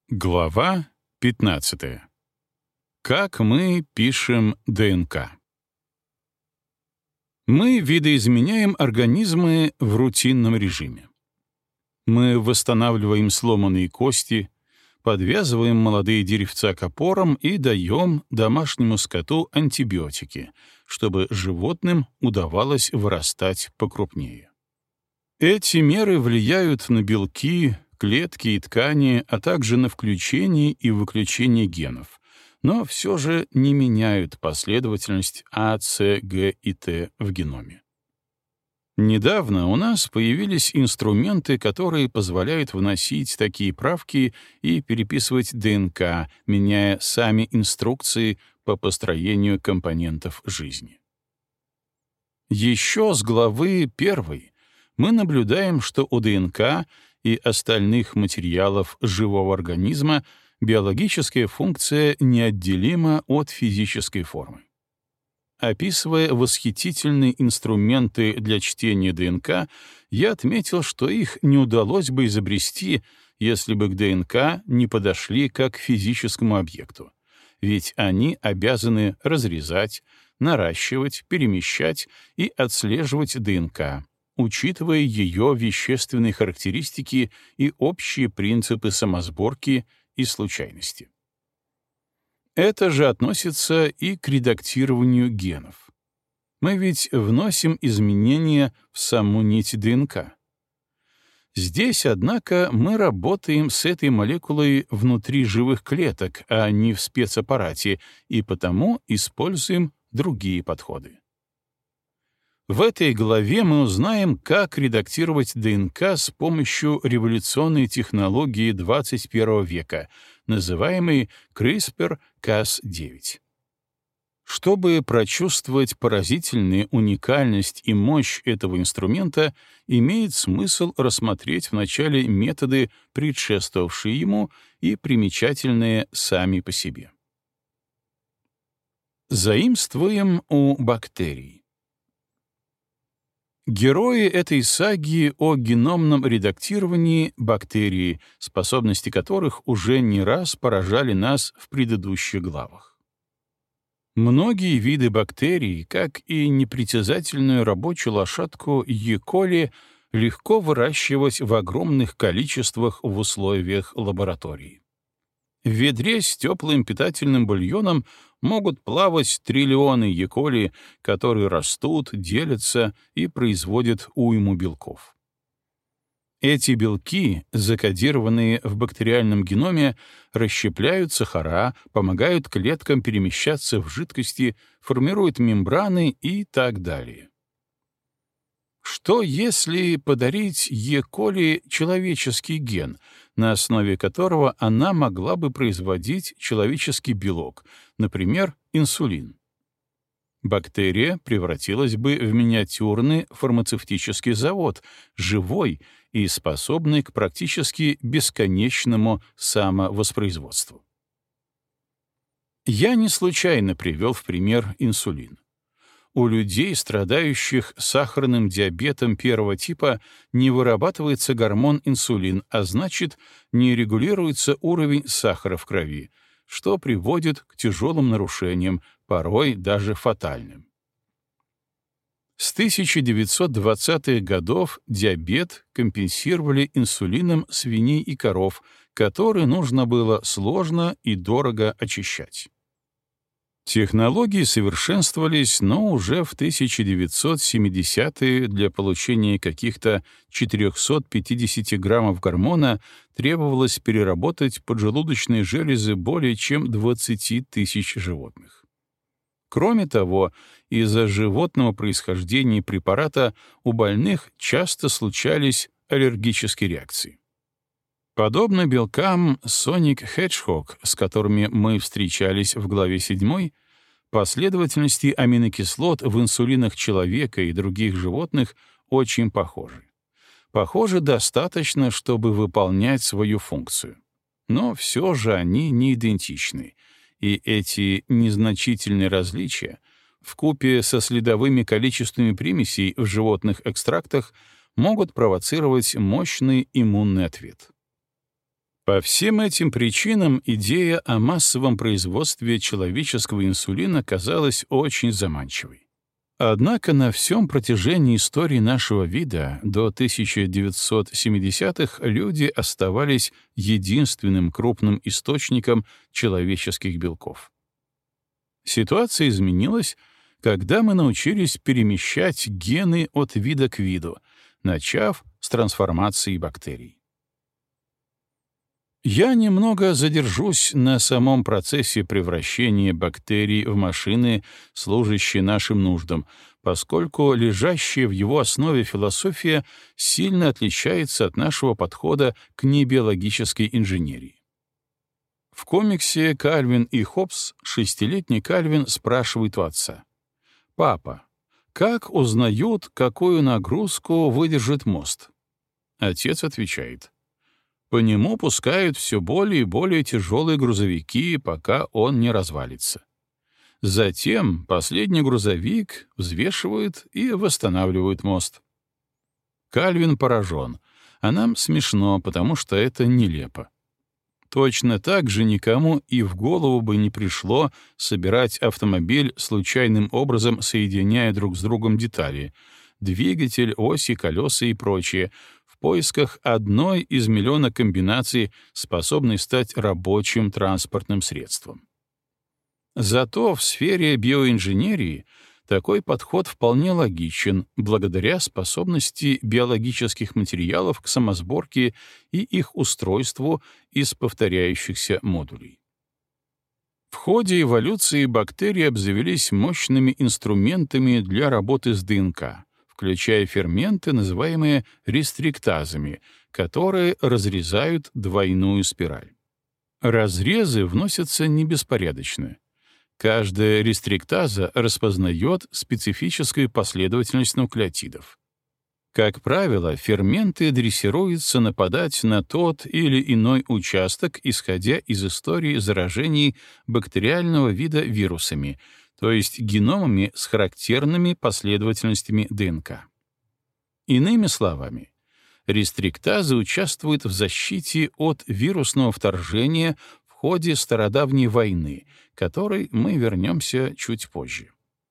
Глава 15. Как мы пишем ДНК? Мы видоизменяем организмы в рутинном режиме. Мы восстанавливаем сломанные кости, подвязываем молодые деревца к опорам и даем домашнему скоту антибиотики, чтобы животным удавалось вырастать покрупнее. Эти меры влияют на белки, клетки и ткани, а также на включение и выключение генов, но все же не меняют последовательность А, С, Г и Т в геноме. Недавно у нас появились инструменты, которые позволяют вносить такие правки и переписывать ДНК, меняя сами инструкции по построению компонентов жизни. Еще с главы 1 мы наблюдаем, что у ДНК и остальных материалов живого организма биологическая функция неотделима от физической формы. Описывая восхитительные инструменты для чтения ДНК, я отметил, что их не удалось бы изобрести, если бы к ДНК не подошли как к физическому объекту, ведь они обязаны разрезать, наращивать, перемещать и отслеживать ДНК, учитывая ее вещественные характеристики и общие принципы самосборки и случайности. Это же относится и к редактированию генов. Мы ведь вносим изменения в саму нить ДНК. Здесь, однако, мы работаем с этой молекулой внутри живых клеток, а не в спецаппарате, и потому используем другие подходы. В этой главе мы узнаем, как редактировать ДНК с помощью революционной технологии 21 века, называемой CRISPR-Cas9. Чтобы прочувствовать поразительную уникальность и мощь этого инструмента, имеет смысл рассмотреть вначале методы, предшествовавшие ему, и примечательные сами по себе. Заимствуем у бактерий. Герои этой саги о геномном редактировании — бактерии, способности которых уже не раз поражали нас в предыдущих главах. Многие виды бактерий, как и непритязательную рабочую лошадку Е. коли, легко выращивать в огромных количествах в условиях лаборатории. В ведре с теплым питательным бульоном могут плавать триллионы Е. коли, которые растут, делятся и производят уйму белков. Эти белки, закодированные в бактериальном геноме, расщепляют сахара, помогают клеткам перемещаться в жидкости, формируют мембраны и так далее. Что если подарить Е. коли человеческий ген, на основе которого она могла бы производить человеческий белок, например, инсулин? Бактерия превратилась бы в миниатюрный фармацевтический завод, живой и способный к практически бесконечному самовоспроизводству. Я не случайно привел в пример инсулин. У людей, страдающих сахарным диабетом первого типа, не вырабатывается гормон инсулин, а значит, не регулируется уровень сахара в крови, что приводит к тяжелым нарушениям, порой даже фатальным. С 1920-х годов диабет компенсировали инсулином свиней и коров, которые нужно было сложно и дорого очищать. Технологии совершенствовались, но уже в 1970-е для получения каких-то 450 граммов гормона требовалось переработать поджелудочные железы более чем 20 тысяч животных. Кроме того, из-за животного происхождения препарата у больных часто случались аллергические реакции. Подобно белкам Sonic Hedgehog, с которыми мы встречались в главе 7, последовательности аминокислот в инсулинах человека и других животных очень похожи. Похоже, достаточно, чтобы выполнять свою функцию. Но все же они не идентичны, и эти незначительные различия, вкупе со следовыми количествами примесей в животных экстрактах, могут провоцировать мощный иммунный ответ. По всем этим причинам идея о массовом производстве человеческого инсулина казалась очень заманчивой. Однако на всем протяжении истории нашего вида до 1970-х люди оставались единственным крупным источником человеческих белков. Ситуация изменилась, когда мы научились перемещать гены от вида к виду, начав с трансформации бактерий. Я немного задержусь на самом процессе превращения бактерий в машины, служащие нашим нуждам, поскольку лежащая в его основе философия сильно отличается от нашего подхода к небиологической инженерии. В комиксе «Кальвин и Хоббс» шестилетний Кальвин спрашивает у отца: «Папа, как узнают, какую нагрузку выдержит мост?» Отец отвечает: «По нему пускают все более и более тяжелые грузовики, пока он не развалится. Затем последний грузовик взвешивают и восстанавливают мост». Кальвин поражен, а нам смешно, потому что это нелепо. Точно так же никому и в голову бы не пришло собирать автомобиль, случайным образом соединяя друг с другом детали — двигатель, оси, колеса и прочее — в поисках одной из миллиона комбинаций, способной стать рабочим транспортным средством. Зато в сфере биоинженерии такой подход вполне логичен благодаря способности биологических материалов к самосборке и их устройству из повторяющихся модулей. В ходе эволюции бактерии обзавелись мощными инструментами для работы с ДНК, включая ферменты, называемые рестриктазами, которые разрезают двойную спираль. Разрезы вносятся не беспорядочно. Каждая рестриктаза распознает специфическую последовательность нуклеотидов. Как правило, ферменты дрессируются нападать на тот или иной участок, исходя из истории заражений бактериального вида вирусами, то есть геномами с характерными последовательностями ДНК. Иными словами, рестриктазы участвуют в защите от вирусного вторжения в ходе стародавней войны, к которой мы вернемся чуть позже.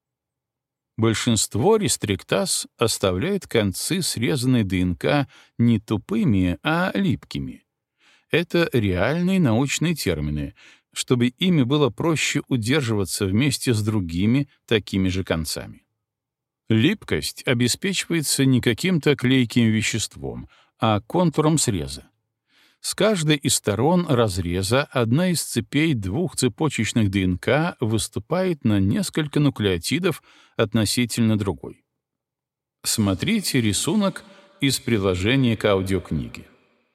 Большинство рестриктаз оставляет концы срезанной ДНК не тупыми, а липкими. Это реальные научные термины, чтобы ими было проще удерживаться вместе с другими такими же концами. Липкость обеспечивается не каким-то клейким веществом, а контуром среза. С каждой из сторон разреза одна из цепей двух цепочечных ДНК выступает на несколько нуклеотидов относительно другой. Смотрите рисунок из приложения к аудиокниге.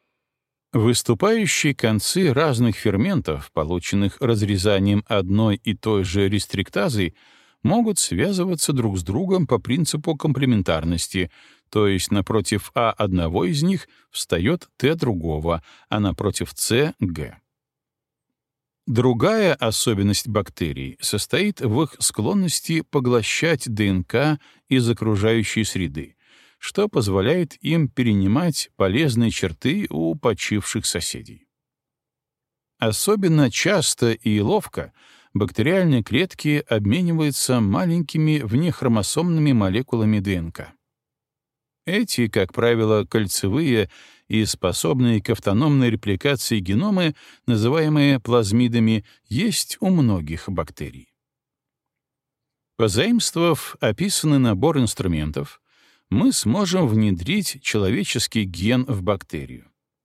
Выступающие концы разных ферментов, полученных разрезанием одной и той же рестриктазой, могут связываться друг с другом по принципу комплементарности, то есть напротив А одного из них встает Т другого, а напротив С — Г. Другая особенность бактерий состоит в их склонности поглощать ДНК из окружающей среды, что позволяет им перенимать полезные черты у почивших соседей. Особенно часто и ловко бактериальные клетки обмениваются маленькими внехромосомными молекулами ДНК. Эти, как правило, кольцевые и способные к автономной репликации геномы, называемые плазмидами, есть у многих бактерий. Позаимствовав описанный набор инструментов, мы сможем внедрить человеческий ген в бактерию.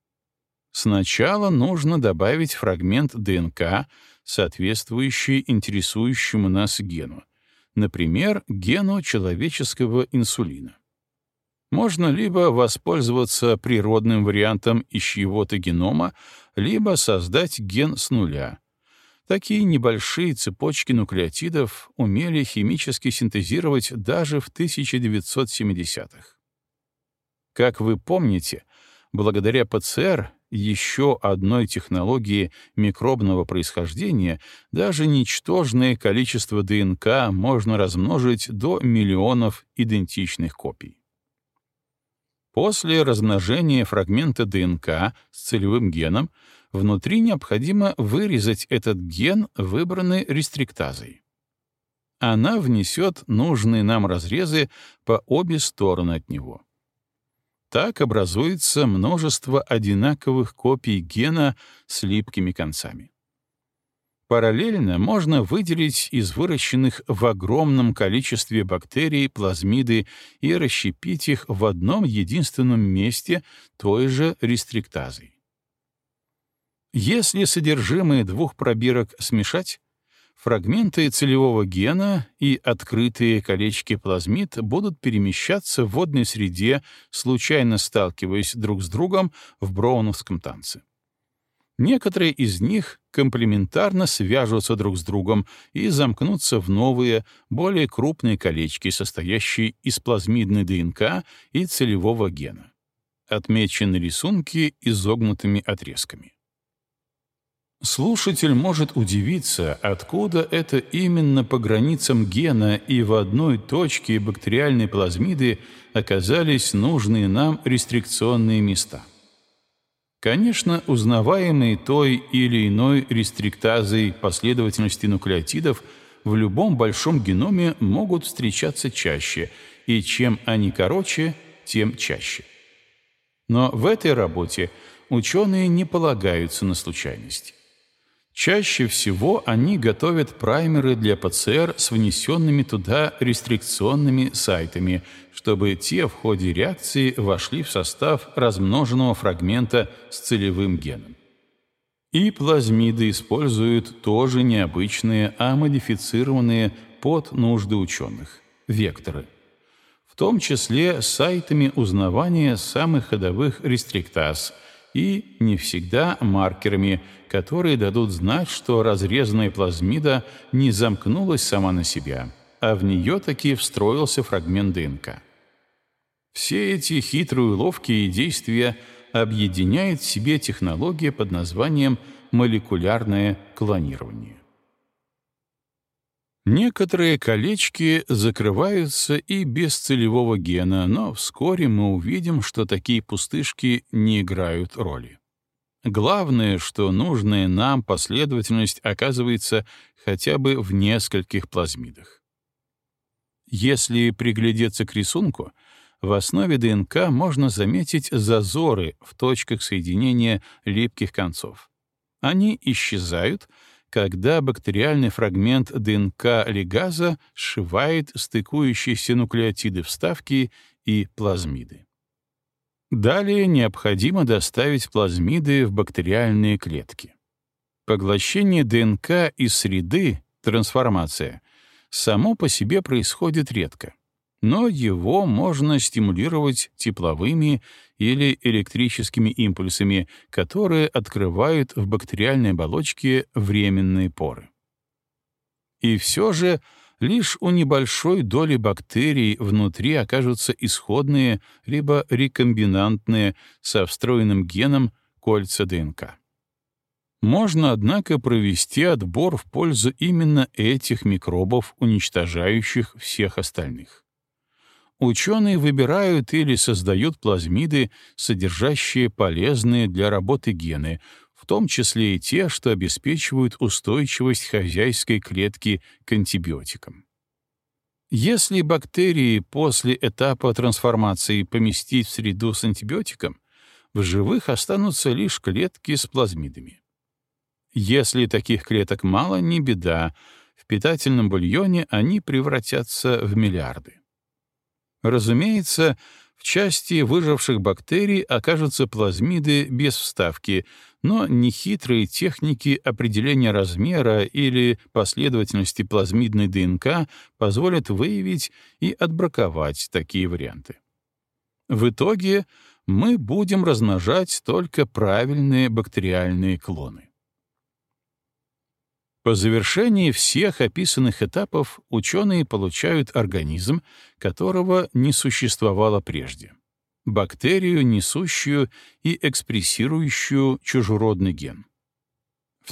Сначала нужно добавить фрагмент ДНК, соответствующий интересующему нас гену, например, гену человеческого инсулина. Можно либо воспользоваться природным вариантом из чьего-то генома, либо создать ген с нуля. Такие небольшие цепочки нуклеотидов умели химически синтезировать даже в 1970-х. Как вы помните, благодаря ПЦР, еще одной технологии микробного происхождения, даже ничтожное количество ДНК можно размножить до миллионов идентичных копий. После размножения фрагмента ДНК с целевым геном внутри необходимо вырезать этот ген, выбранный рестриктазой. Она внесет нужные нам разрезы по обе стороны от него. Так образуется множество одинаковых копий гена с липкими концами. Параллельно можно выделить из выращенных в огромном количестве бактерий плазмиды и расщепить их в одном единственном месте той же рестриктазой. Если содержимое двух пробирок смешать, фрагменты целевого гена и открытые колечки плазмид будут перемещаться в водной среде, случайно сталкиваясь друг с другом в броуновском танце. Некоторые из них комплементарно свяжутся друг с другом и замкнутся в новые, более крупные колечки, состоящие из плазмидной ДНК и целевого гена. Отмечены рисунки изогнутыми отрезками. Слушатель может удивиться, откуда это именно по границам гена и в одной точке бактериальной плазмиды оказались нужные нам рестрикционные места. Конечно, узнаваемые той или иной рестриктазой последовательности нуклеотидов в любом большом геноме могут встречаться чаще, и чем они короче, тем чаще. Но в этой работе ученые не полагаются на случайность. Чаще всего они готовят праймеры для ПЦР с внесенными туда рестрикционными сайтами, чтобы те в ходе реакции вошли в состав размноженного фрагмента с целевым геном. И плазмиды используют тоже необычные, а модифицированные под нужды ученых — векторы, в том числе с сайтами узнавания самых ходовых рестриктаз и не всегда маркерами, которые дадут знать, что разрезанная плазмида не замкнулась сама на себя, а в нее таки встроился фрагмент ДНК. Все эти хитрые уловки и действия объединяет в себе технология под названием молекулярное клонирование. Некоторые колечки закрываются и без целевого гена, но вскоре мы увидим, что такие пустышки не играют роли. Главное, что нужная нам последовательность оказывается хотя бы в нескольких плазмидах. Если приглядеться к рисунку, в основе ДНК можно заметить зазоры в точках соединения липких концов. Они исчезают, когда бактериальный фрагмент ДНК-лигаза сшивает стыкующиеся нуклеотиды вставки и плазмиды. Далее необходимо доставить плазмиды в бактериальные клетки. Поглощение ДНК из среды, трансформация, само по себе происходит редко, но его можно стимулировать тепловыми или электрическими импульсами, которые открывают в бактериальной оболочке временные поры. И все же лишь у небольшой доли бактерий внутри окажутся исходные либо рекомбинантные со встроенным геном кольца ДНК. Можно, однако, провести отбор в пользу именно этих микробов, уничтожающих всех остальных. Ученые выбирают или создают плазмиды, содержащие полезные для работы гены, в том числе и те, что обеспечивают устойчивость хозяйской клетки к антибиотикам. Если бактерии после этапа трансформации поместить в среду с антибиотиком, в живых останутся лишь клетки с плазмидами. Если таких клеток мало, не беда, в питательном бульоне они превратятся в миллиарды. Разумеется, в части выживших бактерий окажутся плазмиды без вставки, но нехитрые техники определения размера или последовательности плазмидной ДНК позволят выявить и отбраковать такие варианты. В итоге мы будем размножать только правильные бактериальные клоны. По завершении всех описанных этапов ученые получают организм, которого не существовало прежде. Бактерию, несущую и экспрессирующую чужеродный ген. В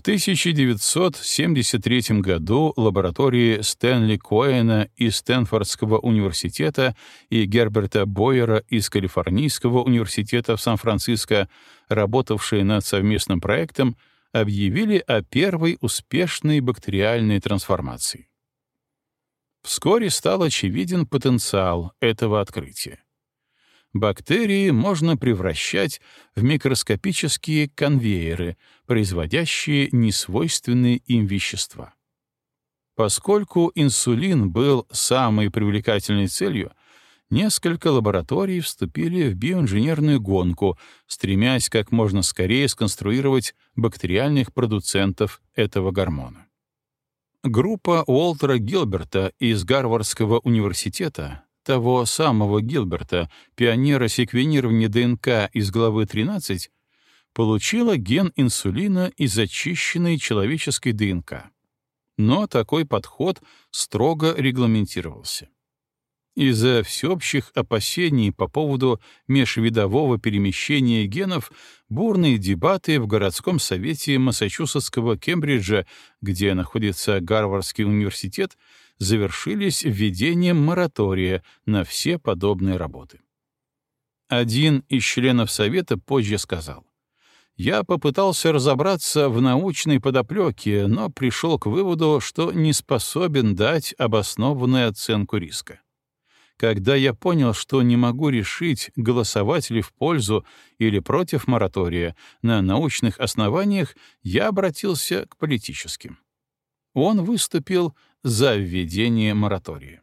1973 году лаборатории Стэнли Коэна из Стэнфордского университета и Герберта Бойера из Калифорнийского университета в Сан-Франциско, работавшие над совместным проектом, объявили о первой успешной бактериальной трансформации. Вскоре стал очевиден потенциал этого открытия. Бактерии можно превращать в микроскопические конвейеры, производящие несвойственные им вещества. Поскольку инсулин был самой привлекательной целью, несколько лабораторий вступили в биоинженерную гонку, стремясь как можно скорее сконструировать бактериальных продуцентов этого гормона. Группа Уолтера Гилберта из Гарвардского университета, того самого Гилберта, пионера секвенирования ДНК из главы 13, получила ген инсулина из очищенной человеческой ДНК. Но такой подход строго регламентировался. Из-за всеобщих опасений по поводу межвидового перемещения генов бурные дебаты в городском совете Массачусетского Кембриджа, где находится Гарвардский университет, завершились введением моратория на все подобные работы. Один из членов совета позже сказал: «Я попытался разобраться в научной подоплеке, но пришел к выводу, что не способен дать обоснованную оценку риска. Когда я понял, что не могу решить, голосовать ли в пользу или против моратория на научных основаниях, я обратился к политическим». Он выступил за введение моратория.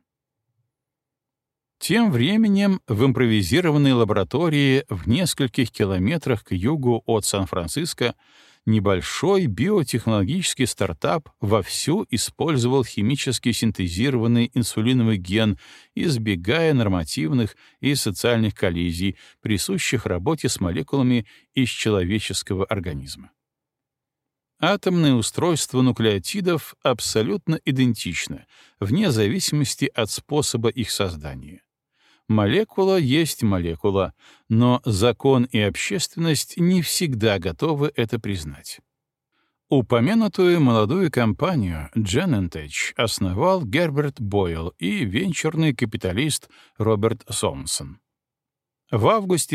Тем временем в импровизированной лаборатории в нескольких километрах к югу от Сан-Франциско небольшой биотехнологический стартап вовсю использовал химически синтезированный инсулиновый ген, избегая нормативных и социальных коллизий, присущих работе с молекулами из человеческого организма. Атомное устройство нуклеотидов абсолютно идентично, вне зависимости от способа их создания. Молекула есть молекула, но закон и общественность не всегда готовы это признать. Упомянутую молодую компанию Genentech основал Герберт Бойл и венчурный капиталист Роберт Сомсон. В августе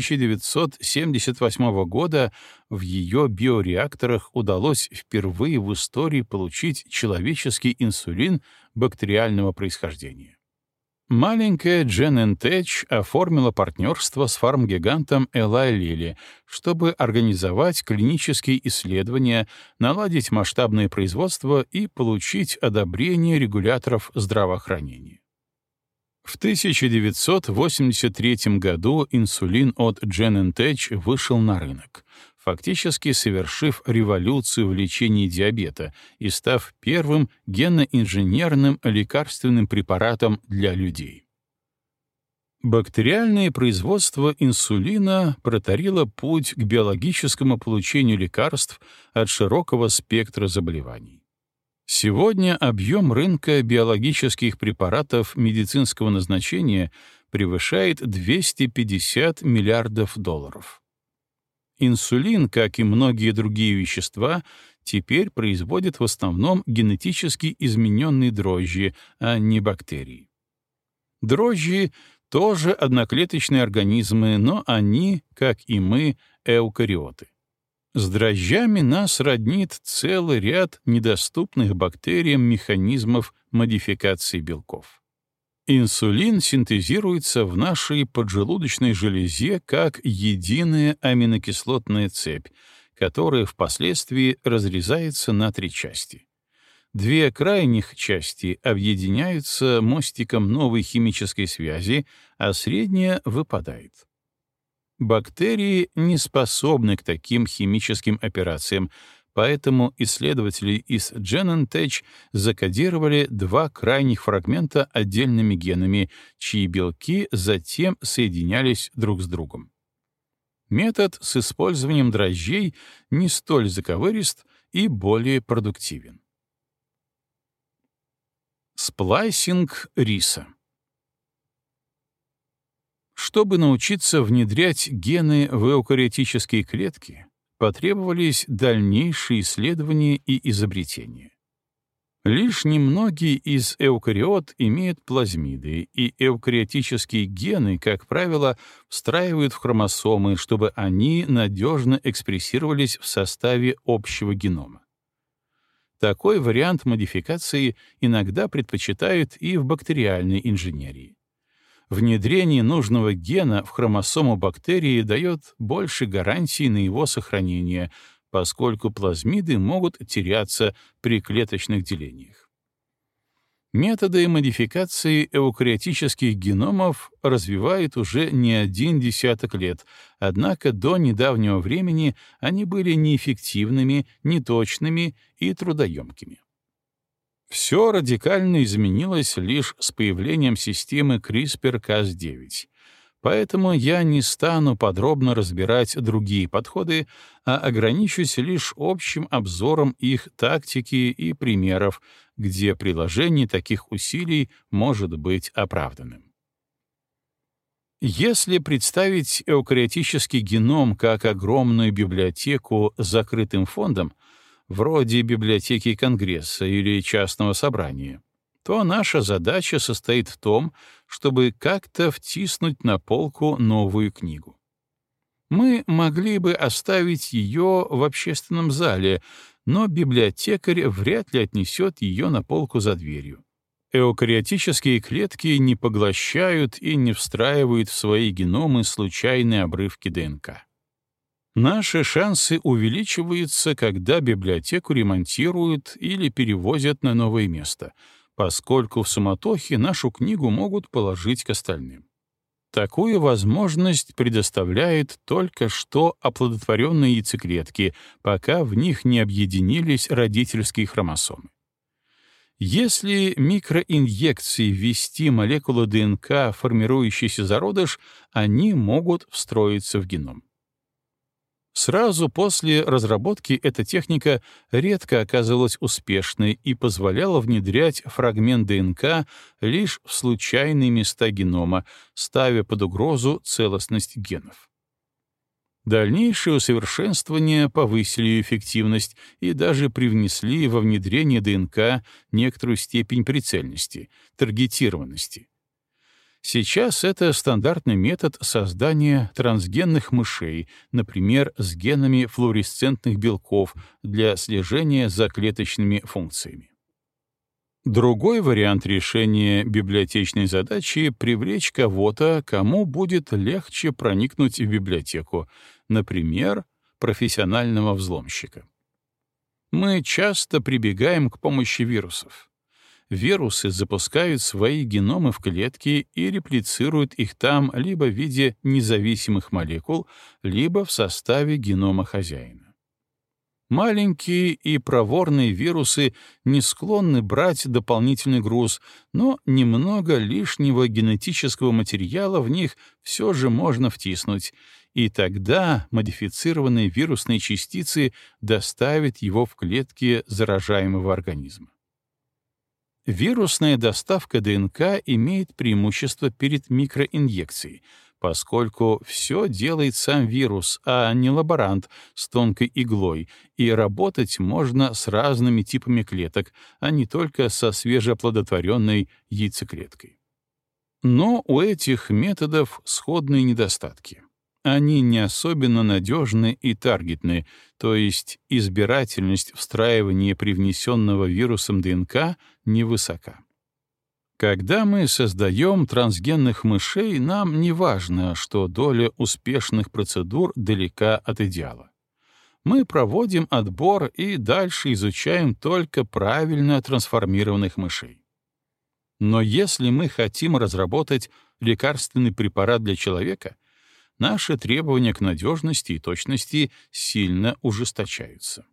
1978 года в ее биореакторах удалось впервые в истории получить человеческий инсулин бактериального происхождения. Маленькая Genentech оформила партнерство с фармгигантом Eli Lilly, чтобы организовать клинические исследования, наладить масштабное производство и получить одобрение регуляторов здравоохранения. В 1983 году инсулин от Genentech вышел на рынок, фактически совершив революцию в лечении диабета и став первым генно-инженерным лекарственным препаратом для людей. Бактериальное производство инсулина протарило путь к биологическому получению лекарств от широкого спектра заболеваний. Сегодня объем рынка биологических препаратов медицинского назначения превышает $250 миллиардов. Инсулин, как и многие другие вещества, теперь производят в основном генетически измененные дрожжи, а не бактерии. Дрожжи — тоже одноклеточные организмы, но они, как и мы, эукариоты. С дрожжами нас роднит целый ряд недоступных бактериям механизмов модификации белков. Инсулин синтезируется в нашей поджелудочной железе как единая аминокислотная цепь, которая впоследствии разрезается на 3 части. 2 крайних части объединяются мостиком новой химической связи, а средняя выпадает. Бактерии не способны к таким химическим операциям, поэтому исследователи из Genentech закодировали 2 крайних фрагмента отдельными генами, чьи белки затем соединялись друг с другом. Метод с использованием дрожжей не столь заковырист и более продуктивен. Сплайсинг риса. Чтобы научиться внедрять гены в эукариотические клетки, потребовались дальнейшие исследования и изобретения. Лишь немногие из эукариот имеют плазмиды, и эукариотические гены, как правило, встраивают в хромосомы, чтобы они надежно экспрессировались в составе общего генома. Такой вариант модификации иногда предпочитают и в бактериальной инженерии. Внедрение нужного гена в хромосому бактерии дает больше гарантий на его сохранение, поскольку плазмиды могут теряться при клеточных делениях. Методы модификации эукариотических геномов развивают уже не один десяток лет, однако до недавнего времени они были неэффективными, неточными и трудоемкими. Все радикально изменилось лишь с появлением системы CRISPR-Cas9. Поэтому я не стану подробно разбирать другие подходы, а ограничусь лишь общим обзором их тактики и примеров, где приложение таких усилий может быть оправданным. Если представить эукариотический геном как огромную библиотеку с закрытым фондом, вроде библиотеки Конгресса или частного собрания, то наша задача состоит в том, чтобы как-то втиснуть на полку новую книгу. Мы могли бы оставить ее в общественном зале, но библиотекарь вряд ли отнесет ее на полку за дверью. Эукариотические клетки не поглощают и не встраивают в свои геномы случайные обрывки ДНК. Наши шансы увеличиваются, когда библиотеку ремонтируют или перевозят на новое место, поскольку в суматохе нашу книгу могут положить к остальным. Такую возможность предоставляет только что оплодотворенные яйцеклетки, пока в них не объединились родительские хромосомы. Если микроинъекцией ввести молекулу ДНК в формирующийся зародыш, они могут встроиться в геном. Сразу после разработки эта техника редко оказывалась успешной и позволяла внедрять фрагмент ДНК лишь в случайные места генома, ставя под угрозу целостность генов. Дальнейшие усовершенствования повысили эффективность и даже привнесли во внедрение ДНК некоторую степень прицельности, таргетированности. Сейчас это стандартный метод создания трансгенных мышей, например, с генами флуоресцентных белков для слежения за клеточными функциями. Другой вариант решения библиотечной задачи — привлечь кого-то, кому будет легче проникнуть в библиотеку, например, профессионального взломщика. Мы часто прибегаем к помощи вирусов. Вирусы запускают свои геномы в клетки и реплицируют их там либо в виде независимых молекул, либо в составе генома хозяина. Маленькие и проворные вирусы не склонны брать дополнительный груз, но немного лишнего генетического материала в них все же можно втиснуть, и тогда модифицированные вирусные частицы доставят его в клетки заражаемого организма. Вирусная доставка ДНК имеет преимущество перед микроинъекцией, поскольку все делает сам вирус, а не лаборант с тонкой иглой, и работать можно с разными типами клеток, а не только со свежеоплодотворенной яйцеклеткой. Но у этих методов сходные недостатки. Они не особенно надежны и таргетны, то есть избирательность встраивания привнесенного вирусом ДНК невысока. Когда мы создаем трансгенных мышей, нам не важно, что доля успешных процедур далека от идеала. Мы проводим отбор и дальше изучаем только правильно трансформированных мышей. Но если мы хотим разработать лекарственный препарат для человека, наши требования к надежности и точности сильно ужесточаются.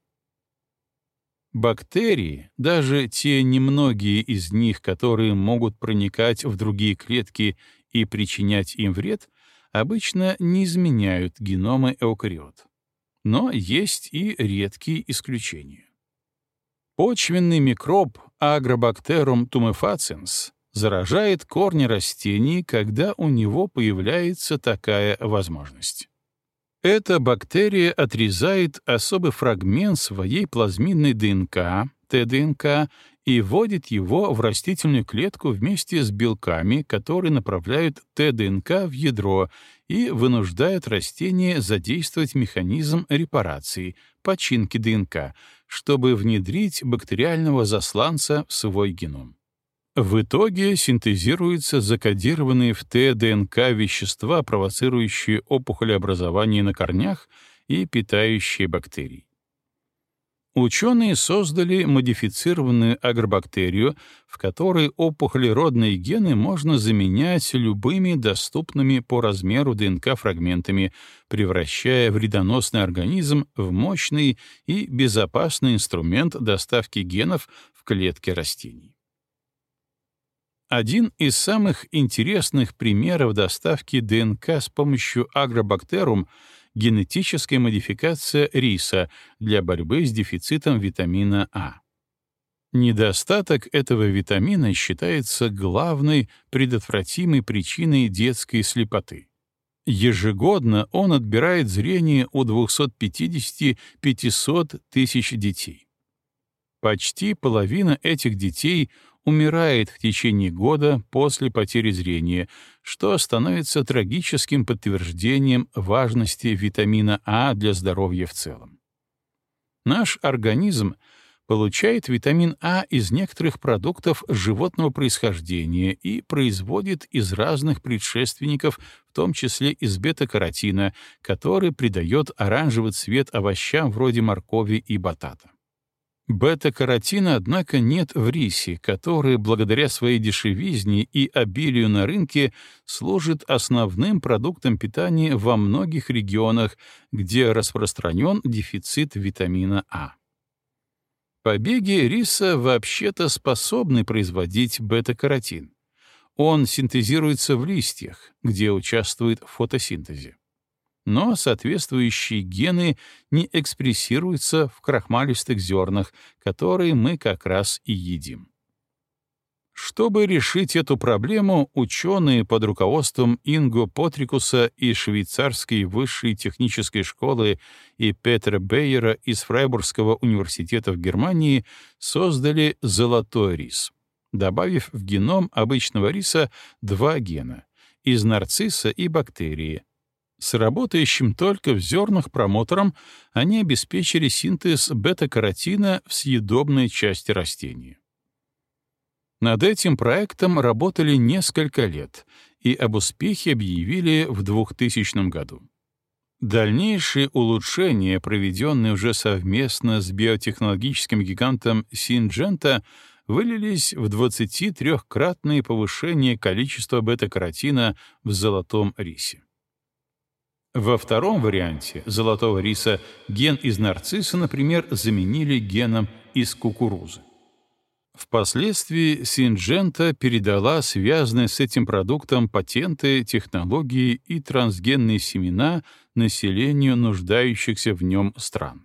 Бактерии, даже те немногие из них, которые могут проникать в другие клетки и причинять им вред, обычно не изменяют геномы эукариот. Но есть и редкие исключения. Почвенный микроб Agrobacterium tumefaciens заражает корни растений, когда у него появляется такая возможность. Эта бактерия отрезает особый фрагмент своей плазмидной ДНК, ТДНК, и вводит его в растительную клетку вместе с белками, которые направляют ТДНК в ядро и вынуждают растение задействовать механизм репарации, починки ДНК, чтобы внедрить бактериального засланца в свой геном. В итоге синтезируются закодированные в ТДНК вещества, провоцирующие опухолеобразование на корнях и питающие бактерий. Ученые создали модифицированную агробактерию, в которой опухолеродные гены можно заменять любыми доступными по размеру ДНК фрагментами, превращая вредоносный организм в мощный и безопасный инструмент доставки генов в клетки растений. Один из самых интересных примеров доставки ДНК с помощью агробактерум — генетическая модификация риса для борьбы с дефицитом витамина А. Недостаток этого витамина считается главной предотвратимой причиной детской слепоты. Ежегодно он отбирает зрение у 250-500 тысяч детей. Почти половина этих детей умирает в течение года после потери зрения, что становится трагическим подтверждением важности витамина А для здоровья в целом. Наш организм получает витамин А из некоторых продуктов животного происхождения и производит из разных предшественников, в том числе из бета-каротина, который придает оранжевый цвет овощам вроде моркови и батата. Бета-каротина, однако, нет в рисе, который, благодаря своей дешевизне и обилию на рынке, служит основным продуктом питания во многих регионах, где распространен дефицит витамина А. Побеги риса вообще-то способны производить бета-каротин. Он синтезируется в листьях, где участвует в фотосинтезе. Но соответствующие гены не экспрессируются в крахмалистых зернах, которые мы как раз и едим. Чтобы решить эту проблему, ученые под руководством Инго Потрикуса из швейцарской высшей технической школы и Петера Бейера из Фрайбургского университета в Германии создали золотой рис, добавив в геном обычного риса два гена — из нарцисса и бактерии. С работающим только в зернах промотором они обеспечили синтез бета-каротина в съедобной части растения. Над этим проектом работали несколько лет и об успехе объявили в 2000 году. Дальнейшие улучшения, проведенные уже совместно с биотехнологическим гигантом Синджента, вылились в 23-кратное повышение количества бета-каротина в золотом рисе. Во втором варианте золотого риса ген из нарцисса, например, заменили геном из кукурузы. Впоследствии Синджента передала связанные с этим продуктом патенты, технологии и трансгенные семена населению нуждающихся в нем стран.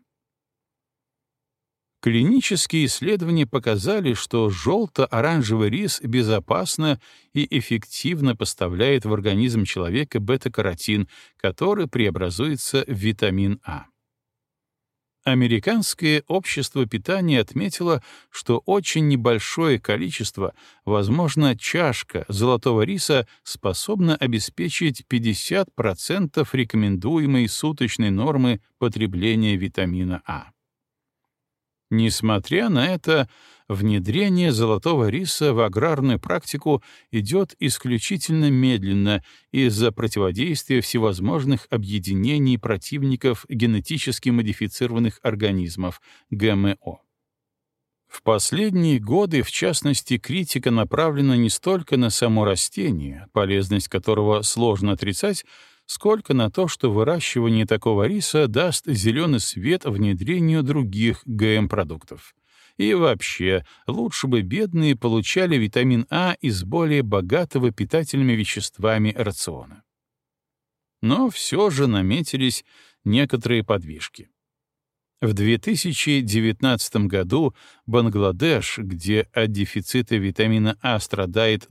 Клинические исследования показали, что желто-оранжевый рис безопасно и эффективно поставляет в организм человека бета-каротин, который преобразуется в витамин А. Американское общество питания отметило, что очень небольшое количество, возможно, чашка золотого риса, способна обеспечить 50% рекомендуемой суточной нормы потребления витамина А. Несмотря на это, внедрение золотого риса в аграрную практику идет исключительно медленно из-за противодействия всевозможных объединений противников генетически модифицированных организмов ГМО. В последние годы, в частности, критика направлена не столько на само растение, полезность которого сложно отрицать, сколько на то, что выращивание такого риса даст зеленый свет внедрению других ГМ-продуктов. И вообще, лучше бы бедные получали витамин А из более богатого питательными веществами рациона. Но все же наметились некоторые подвижки. В 2019 году Бангладеш, где от дефицита витамина А страдает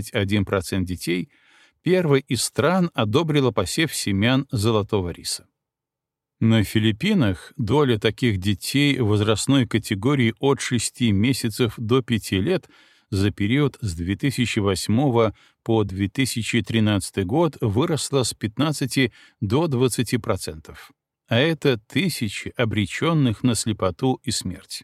21% детей, первой из стран одобрила посев семян золотого риса. На Филиппинах доля таких детей возрастной категории от 6 месяцев до 5 лет за период с 2008 по 2013 год выросла с 15 до 20%, а это тысячи обреченных на слепоту и смерть.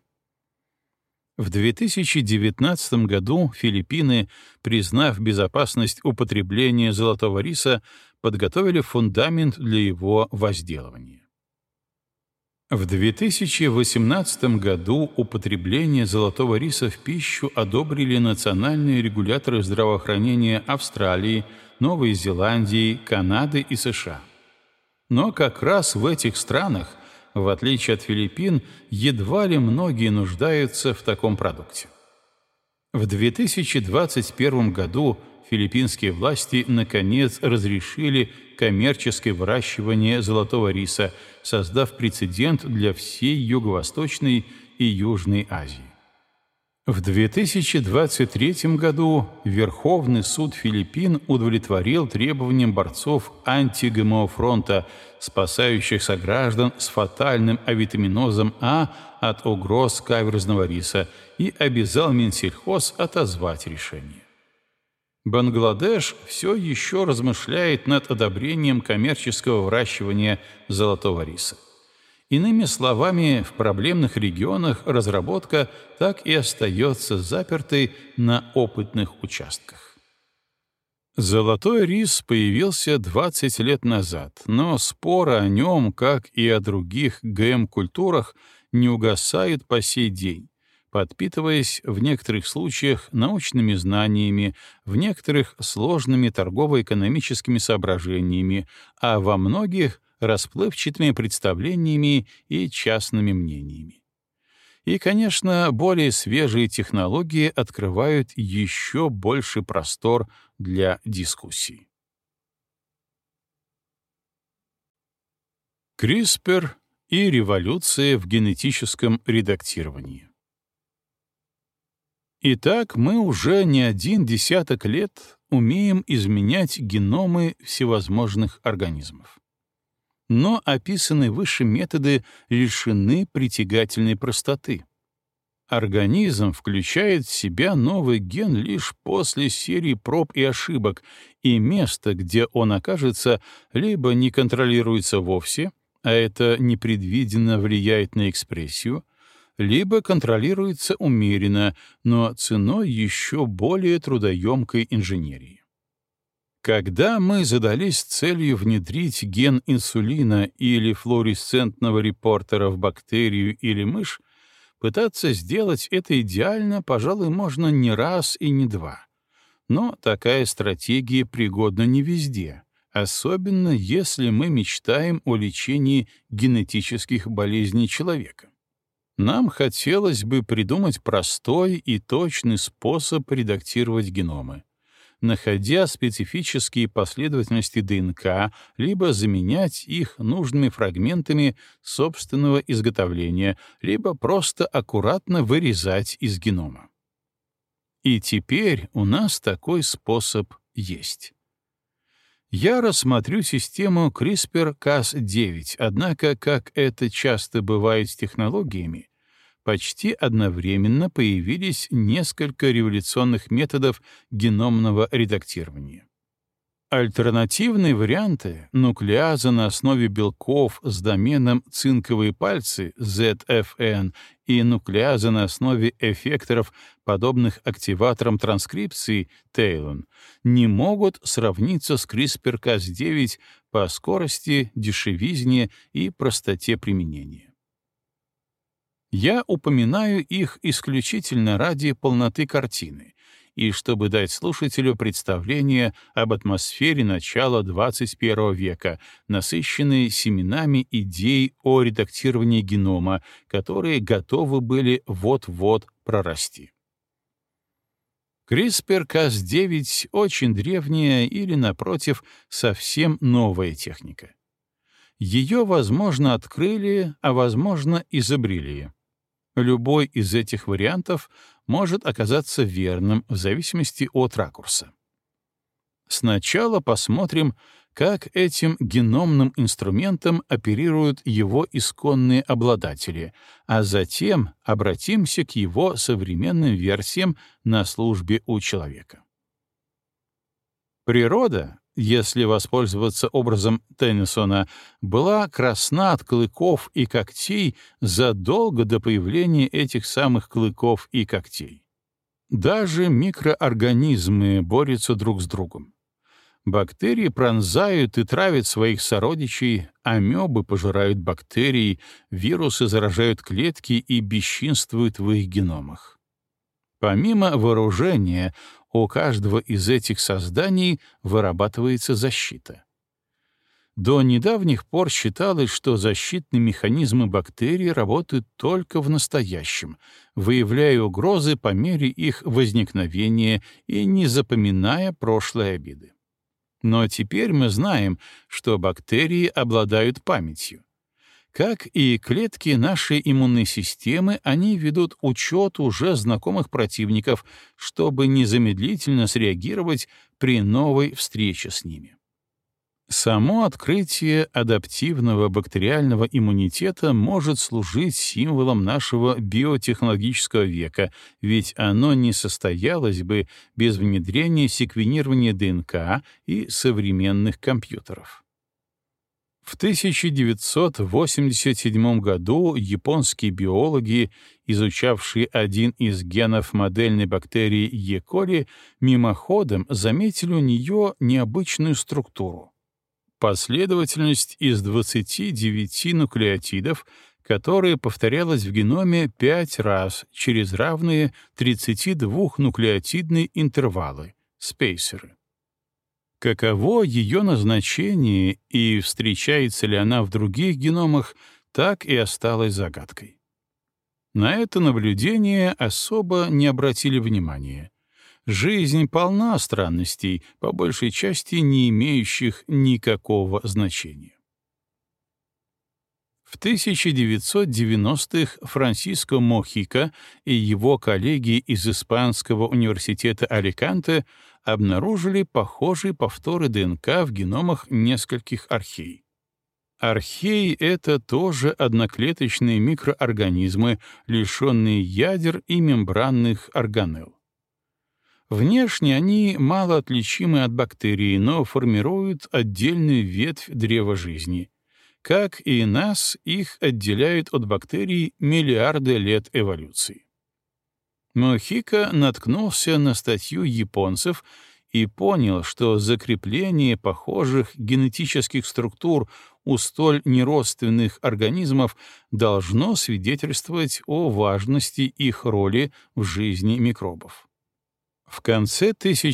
В 2019 году Филиппины, признав безопасность употребления золотого риса, подготовили фундамент для его возделывания. В 2018 году употребление золотого риса в пищу одобрили национальные регуляторы здравоохранения Австралии, Новой Зеландии, Канады и США. Но как раз в этих странах, в отличие от Филиппин, едва ли многие нуждаются в таком продукте. В 2021 году филиппинские власти наконец разрешили коммерческое выращивание золотого риса, создав прецедент для всей Юго-Восточной и Южной Азии. В 2023 году Верховный суд Филиппин удовлетворил требованиям борцов анти-ГМО-фронта, спасающих сограждан с фатальным авитаминозом А от угроз каверзного риса, и обязал Минсельхоз отозвать решение. Бангладеш все еще размышляет над одобрением коммерческого выращивания золотого риса. Иными словами, в проблемных регионах разработка так и остается запертой на опытных участках. Золотой рис появился 20 лет назад, но споры о нем, как и о других ГМ-культурах, не угасают по сей день, подпитываясь в некоторых случаях научными знаниями, в некоторых сложными торгово-экономическими соображениями, а во многих — расплывчатыми представлениями и частными мнениями. И, конечно, более свежие технологии открывают еще больше простор для дискуссий. CRISPR и революция в генетическом редактировании. Итак, мы уже не один десяток лет умеем изменять геномы всевозможных организмов. Но описанные выше методы лишены притягательной простоты. Организм включает в себя новый ген лишь после серии проб и ошибок, и место, где он окажется, либо не контролируется вовсе, а это непредвиденно влияет на экспрессию, либо контролируется умеренно, но ценой еще более трудоемкой инженерии. Когда мы задались целью внедрить ген инсулина или флуоресцентного репортера в бактерию или мышь, пытаться сделать это идеально, пожалуй, можно не раз и не два. Но такая стратегия пригодна не везде, особенно если мы мечтаем о лечении генетических болезней человека. Нам хотелось бы придумать простой и точный способ редактировать геномы, находя специфические последовательности ДНК, либо заменять их нужными фрагментами собственного изготовления, либо просто аккуратно вырезать из генома. И теперь у нас такой способ есть. Я рассмотрю систему CRISPR-Cas9, однако, как это часто бывает с технологиями, почти одновременно появились несколько революционных методов геномного редактирования. Альтернативные варианты — нуклеаза на основе белков с доменом цинковые пальцы ZFN и нуклеаза на основе эффекторов, подобных активаторам транскрипции TALEN, не могут сравниться с CRISPR-Cas9 по скорости, дешевизне и простоте применения. Я упоминаю их исключительно ради полноты картины и чтобы дать слушателю представление об атмосфере начала XXI века, насыщенной семенами идей о редактировании генома, которые готовы были вот-вот прорасти. CRISPR-Cas9 — очень древняя или, напротив, совсем новая техника. Ее, возможно, открыли, а, возможно, изобрели. Любой из этих вариантов может оказаться верным в зависимости от ракурса. Сначала посмотрим, как этим геномным инструментом оперируют его исконные обладатели, а затем обратимся к его современным версиям на службе у человека. Природа, если воспользоваться образом Теннисона, была красна от клыков и когтей задолго до появления этих самых клыков и когтей. Даже микроорганизмы борются друг с другом. Бактерии пронзают и травят своих сородичей, амебы пожирают бактерии, вирусы заражают клетки и бесчинствуют в их геномах. Помимо вооружения, у каждого из этих созданий вырабатывается защита. До недавних пор считалось, что защитные механизмы бактерий работают только в настоящем, выявляя угрозы по мере их возникновения и не запоминая прошлые обиды. Но теперь мы знаем, что бактерии обладают памятью. Как и клетки нашей иммунной системы, они ведут учет уже знакомых противников, чтобы незамедлительно среагировать при новой встрече с ними. Само открытие адаптивного бактериального иммунитета может служить символом нашего биотехнологического века, ведь оно не состоялось бы без внедрения секвенирования ДНК и современных компьютеров. В 1987 году японские биологи, изучавшие один из генов модельной бактерии Е. коли, мимоходом заметили у нее необычную структуру. Последовательность из 29 нуклеотидов, которая повторялась в геноме 5 раз через равные 32-нуклеотидные интервалы, спейсеры. Каково ее назначение и встречается ли она в других геномах, так и осталось загадкой. На это наблюдение особо не обратили внимания. Жизнь полна странностей, по большей части не имеющих никакого значения. В 1990-х Франсиско Мохика и его коллеги из Испанского университета Аликанте обнаружили похожие повторы ДНК в геномах нескольких архей. Археи — это тоже одноклеточные микроорганизмы, лишенные ядер и мембранных органелл. Внешне они мало отличимы от бактерий, но формируют отдельную ветвь древа жизни. Как и нас, их отделяют от бактерий миллиарды лет эволюции. Мохика наткнулся на статью японцев и понял, что закрепление похожих генетических структур у столь неродственных организмов должно свидетельствовать о важности их роли в жизни микробов. В конце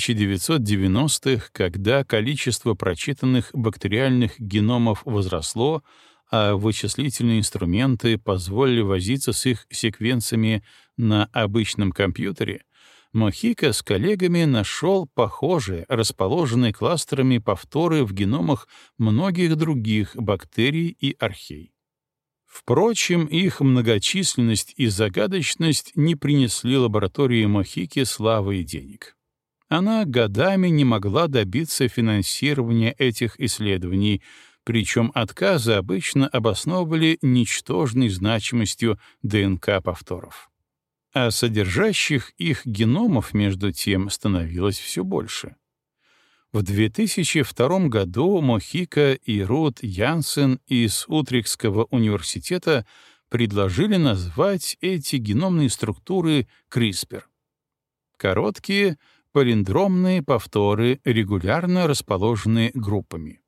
1990-х, когда количество прочитанных бактериальных геномов возросло, а вычислительные инструменты позволили возиться с их секвенциями на обычном компьютере, Мохика с коллегами нашел похожие, расположенные кластерами повторы в геномах многих других бактерий и архей. Впрочем, их многочисленность и загадочность не принесли лаборатории Мохики славы и денег. Она годами не могла добиться финансирования этих исследований, причем отказы обычно обосновывали ничтожной значимостью ДНК-повторов. А содержащих их геномов, между тем, становилось все больше. В 2002 году Мохика и Рут Янсен из Утрехтского университета предложили назвать эти геномные структуры CRISPR. Короткие палиндромные повторы, регулярно расположенные группами.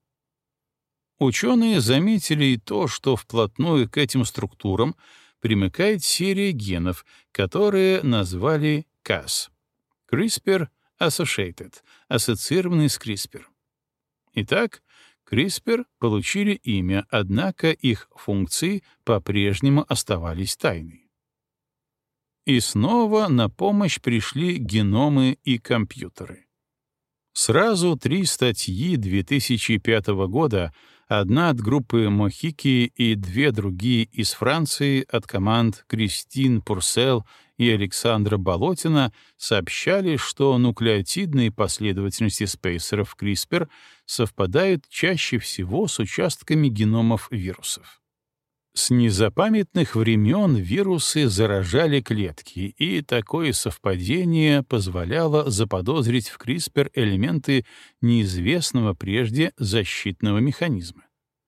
Ученые заметили и то, что вплотную к этим структурам примыкает серия генов, которые назвали Cas — CRISPR Associated, ассоциированный с CRISPR. Итак, CRISPR получили имя, однако их функции по-прежнему оставались тайной. И снова на помощь пришли геномы и компьютеры. Сразу 3 статьи 2005 года Одна от группы Мохики и две другие из Франции от команд Кристин Пурсел и Александра Болотина сообщали, что нуклеотидные последовательности спейсеров CRISPR совпадают чаще всего с участками геномов вирусов. С незапамятных времен вирусы заражали клетки, и такое совпадение позволяло заподозрить в CRISPR элементы неизвестного прежде защитного механизма.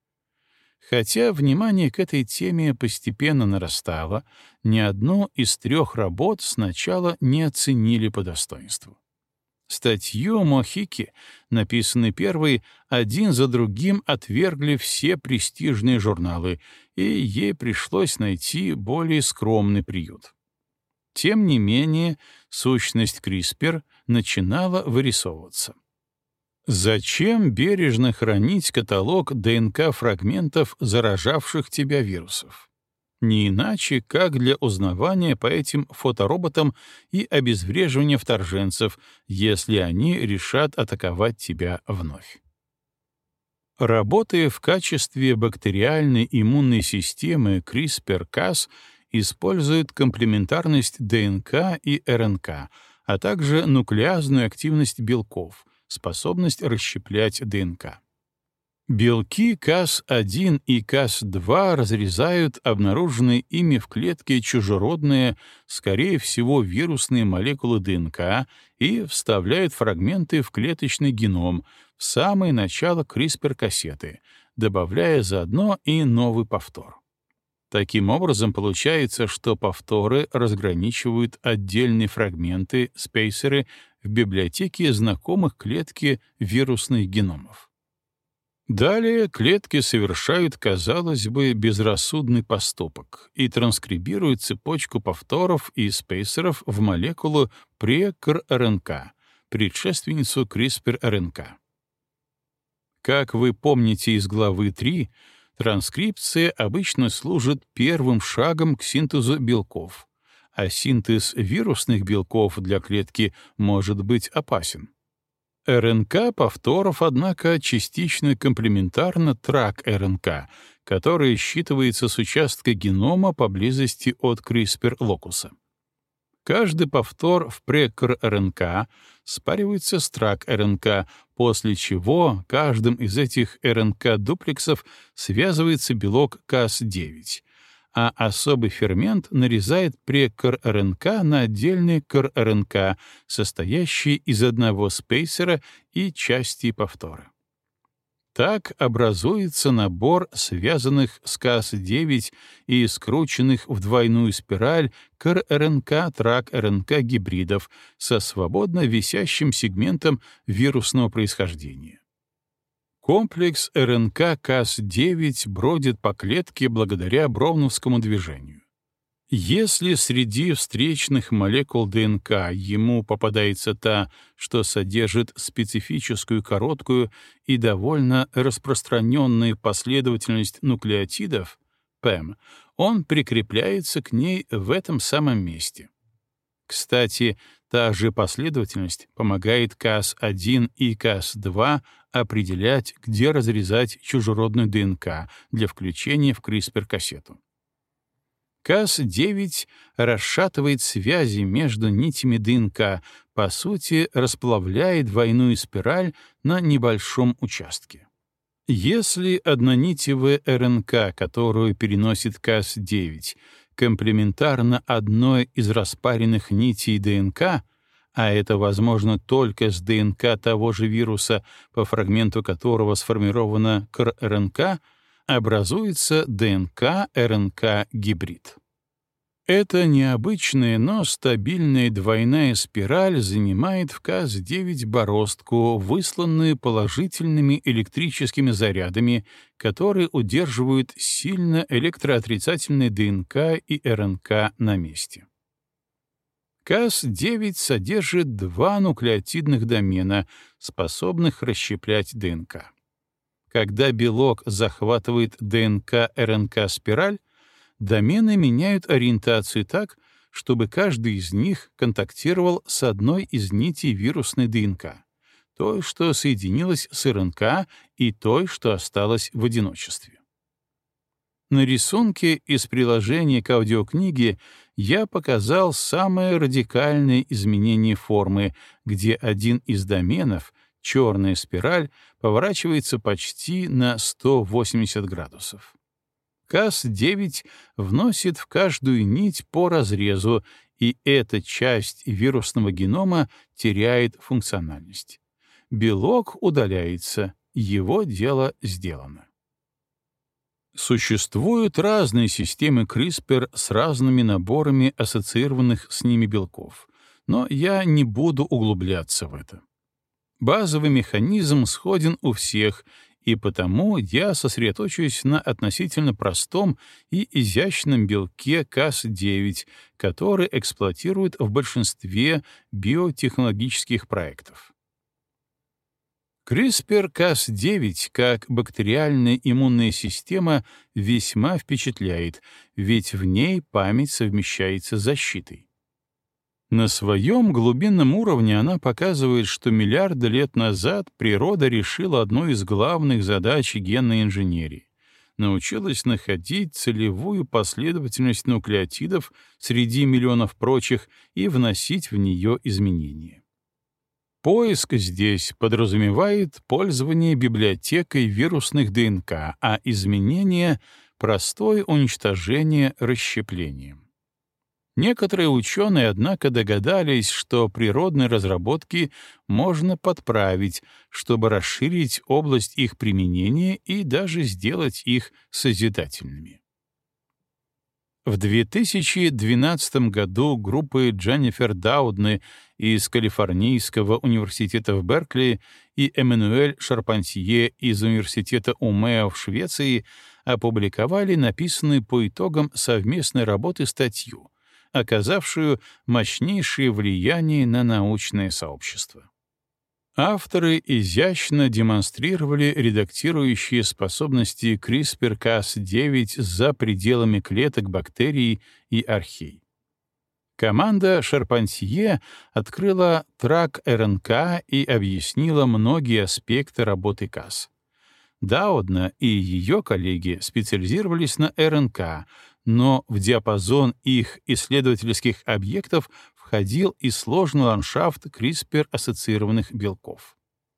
Хотя внимание к этой теме постепенно нарастало, ни одну из 3 работ сначала не оценили по достоинству. Статью Мохики, написанной первой, один за другим отвергли все престижные журналы, и ей пришлось найти более скромный приют. Тем не менее, сущность CRISPR начинала вырисовываться. Зачем бережно хранить каталог ДНК-фрагментов заражавших тебя вирусов? Не иначе, как для узнавания по этим фотороботам и обезвреживания вторженцев, если они решат атаковать тебя вновь. Работая в качестве бактериальной иммунной системы, CRISPR-Cas использует комплементарность ДНК и РНК, а также нуклеазную активность белков, способность расщеплять ДНК. Белки Cas1 и Cas2 разрезают обнаруженные ими в клетке чужеродные, скорее всего, вирусные молекулы ДНК и вставляют фрагменты в клеточный геном в самое начало CRISPR-кассеты, добавляя заодно и новый повтор. Таким образом, получается, что повторы разграничивают отдельные фрагменты, спейсеры, в библиотеке знакомых клетки вирусных геномов. Далее клетки совершают, казалось бы, безрассудный поступок и транскрибируют цепочку повторов и спейсеров в молекулу прекр-РНК, предшественницу CRISPR-РНК. Как вы помните из главы 3, транскрипция обычно служит первым шагом к синтезу белков, а синтез вирусных белков для клетки может быть опасен. РНК повторов, однако, частично комплементарна трак-РНК, которая считывается с участка генома поблизости от CRISPR-локуса. Каждый повтор в прекр-РНК спаривается с трак-РНК, после чего каждым из этих РНК-дуплексов связывается белок Cas9, а особый фермент нарезает прекр-РНК на отдельный кр-РНК, состоящий из одного спейсера и части повтора. Так образуется набор связанных с Cas9 и скрученных в двойную спираль кр-РНК-трак-РНК гибридов со свободно висящим сегментом вирусного происхождения. Комплекс РНК Cas9 бродит по клетке благодаря броуновскому движению. Если среди встречных молекул ДНК ему попадается та, что содержит специфическую короткую и довольно распространенную последовательность нуклеотидов, ПЭМ, он прикрепляется к ней в этом самом месте. Кстати, та же последовательность помогает Cas1 и Cas2 определять, где разрезать чужеродную ДНК для включения в CRISPR-кассету. Cas9 расшатывает связи между нитями ДНК, по сути, расплавляет двойную спираль на небольшом участке. Если однонитевая РНК, которую переносит Cas9, комплементарна одной из распаренных нитей ДНК, а это возможно только с ДНК того же вируса, по фрагменту которого сформирована кр-РНК, образуется ДНК-РНК-гибрид. Эта необычная, но стабильная двойная спираль занимает в Cas9 бороздку, высланную положительными электрическими зарядами, которые удерживают сильно электроотрицательные ДНК и РНК на месте. Cas9 содержит 2 нуклеотидных домена, способных расщеплять ДНК. Когда белок захватывает ДНК-РНК-спираль, домены меняют ориентацию так, чтобы каждый из них контактировал с одной из нитей вирусной ДНК, той, что соединилась с РНК, и той, что осталась в одиночестве. На рисунке из приложения к аудиокниге я показал самое радикальное изменение формы, где один из доменов, черная спираль, поворачивается почти на 180 градусов. Cas9 вносит в каждую нить по разрезу, и эта часть вирусного генома теряет функциональность. Белок удаляется, его дело сделано. Существуют разные системы CRISPR с разными наборами ассоциированных с ними белков, но я не буду углубляться в это. Базовый механизм сходен у всех, и потому я сосредоточусь на относительно простом и изящном белке Cas9, который эксплуатируют в большинстве биотехнологических проектов. CRISPR-Cas9 как бактериальная иммунная система весьма впечатляет, ведь в ней память совмещается с защитой. На своем глубинном уровне она показывает, что миллиарды лет назад природа решила одну из главных задач генной инженерии — научилась находить целевую последовательность нуклеотидов среди миллионов прочих и вносить в нее изменения. Поиск здесь подразумевает пользование библиотекой вирусных ДНК, а изменение — простое уничтожение расщеплением. Некоторые ученые, однако, догадались, что природные разработки можно подправить, чтобы расширить область их применения и даже сделать их созидательными. В 2012 году группы Дженнифер Даудны из Калифорнийского университета в Беркли и Эммануэль Шарпантье из Университета Умео в Швеции опубликовали написанную по итогам совместной работы статью, оказавшую мощнейшее влияние на научное сообщество. Авторы изящно демонстрировали редактирующие способности CRISPR-Cas9 за пределами клеток бактерий и архей. Команда Шарпантье открыла трак РНК и объяснила многие аспекты работы Cas. Даудна и ее коллеги специализировались на РНК, но в диапазон их исследовательских объектов входил и сложный ландшафт CRISPR-ассоциированных белков.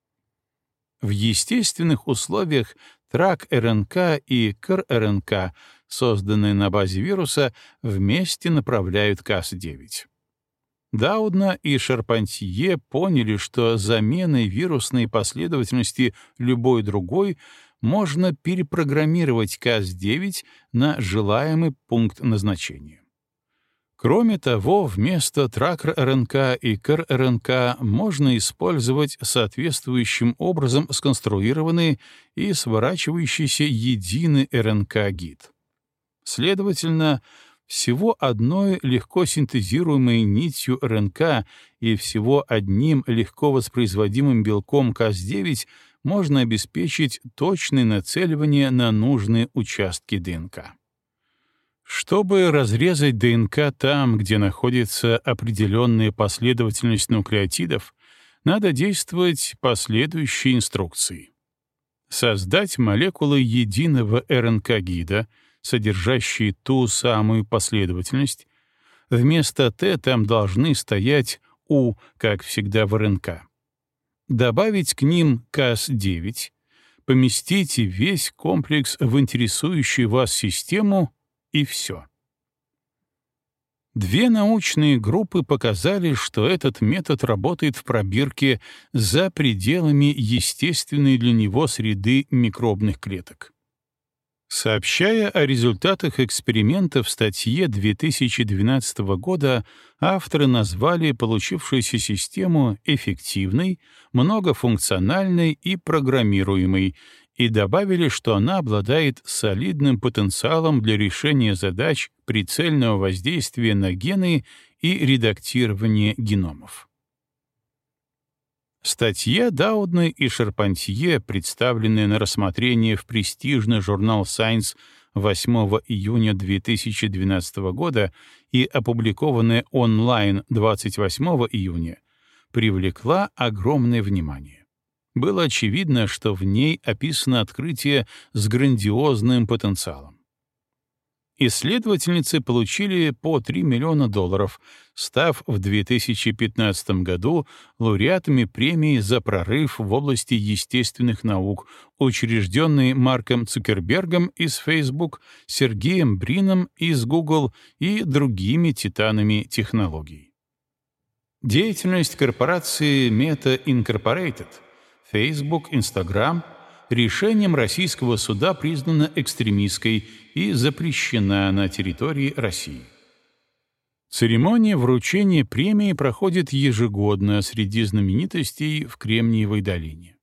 В естественных условиях трак РНК и КРРНК, созданные на базе вируса, вместе направляют Cas9. Даудна и Шарпантье поняли, что заменой вирусной последовательности любой другой можно перепрограммировать Cas9 на желаемый пункт назначения. Кроме того, вместо трак-РНК и КРРНК можно использовать соответствующим образом сконструированный и сворачивающийся единый РНК-гид. Следовательно, всего одной легко синтезируемой нитью РНК и всего одним легко воспроизводимым белком Cas9 можно обеспечить точное нацеливание на нужные участки ДНК. Чтобы разрезать ДНК там, где находится определенная последовательность нуклеотидов, надо действовать по следующей инструкции. Создать молекулы единого РНК-гида, содержащие ту самую последовательность. Вместо Т там должны стоять У, как всегда в РНК. Добавить к ним Cas9, поместите весь комплекс в интересующую вас систему, и все. Две научные группы показали, что этот метод работает в пробирке за пределами естественной для него среды микробных клеток. Сообщая о результатах эксперимента в статье 2012 года, авторы назвали получившуюся систему эффективной, многофункциональной и программируемой и добавили, что она обладает солидным потенциалом для решения задач прицельного воздействия на гены и редактирования геномов. Статья Даудны и Шарпантье, представленная на рассмотрение в престижный журнал Science 8 июня 2012 года и опубликованная онлайн 28 июня, привлекла огромное внимание. Было очевидно, что в ней описано открытие с грандиозным потенциалом. Исследовательницы получили по $3 миллиона, став в 2015 году лауреатами премии за прорыв в области естественных наук, учрежденной Марком Цукербергом из Facebook, Сергеем Брином из Google и другими титанами технологий. Деятельность корпорации Meta Incorporated, Facebook, Instagram решением российского суда признана экстремистской и запрещена на территории России. Церемония вручения премии проходит ежегодно среди знаменитостей в Кремниевой долине.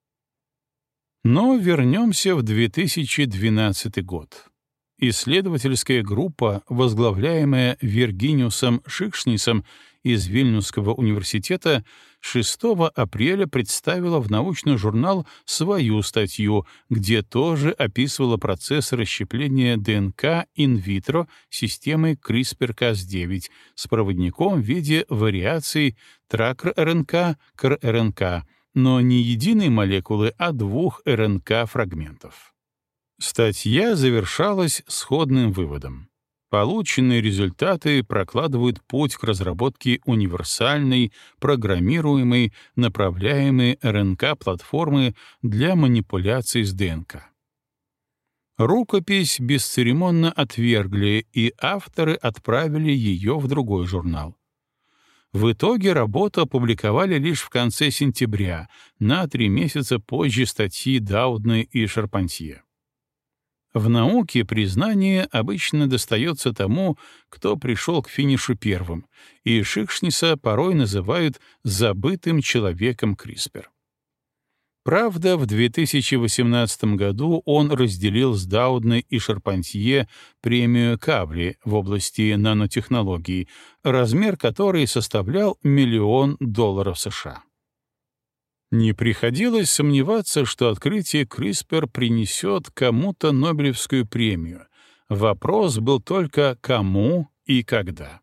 Но вернемся в 2012 год. Исследовательская группа, возглавляемая Виргиниусом Шикшнисом из Вильнюсского университета, 6 апреля представила в научный журнал свою статью, где тоже описывала процесс расщепления ДНК инвитро системой CRISPR-Cas9 с проводником в виде вариаций тракр-РНК к РНК, но не единой молекулы, а 2 РНК-фрагментов. Статья завершалась сходным выводом. Полученные результаты прокладывают путь к разработке универсальной, программируемой, направляемой РНК-платформы для манипуляций с ДНК. Рукопись бесцеремонно отвергли, и авторы отправили ее в другой журнал. В итоге работу опубликовали лишь в конце сентября, на 3 месяца позже статьи Даудна и Шарпантье. В науке признание обычно достается тому, кто пришел к финишу первым, и Шикшниса порой называют «забытым человеком CRISPR». Правда, в 2018 году он разделил с Даудной и Шарпантье премию Кавли в области нанотехнологий, размер которой составлял $1 миллион США. Не приходилось сомневаться, что открытие CRISPR принесет кому-то Нобелевскую премию. Вопрос был только кому и когда.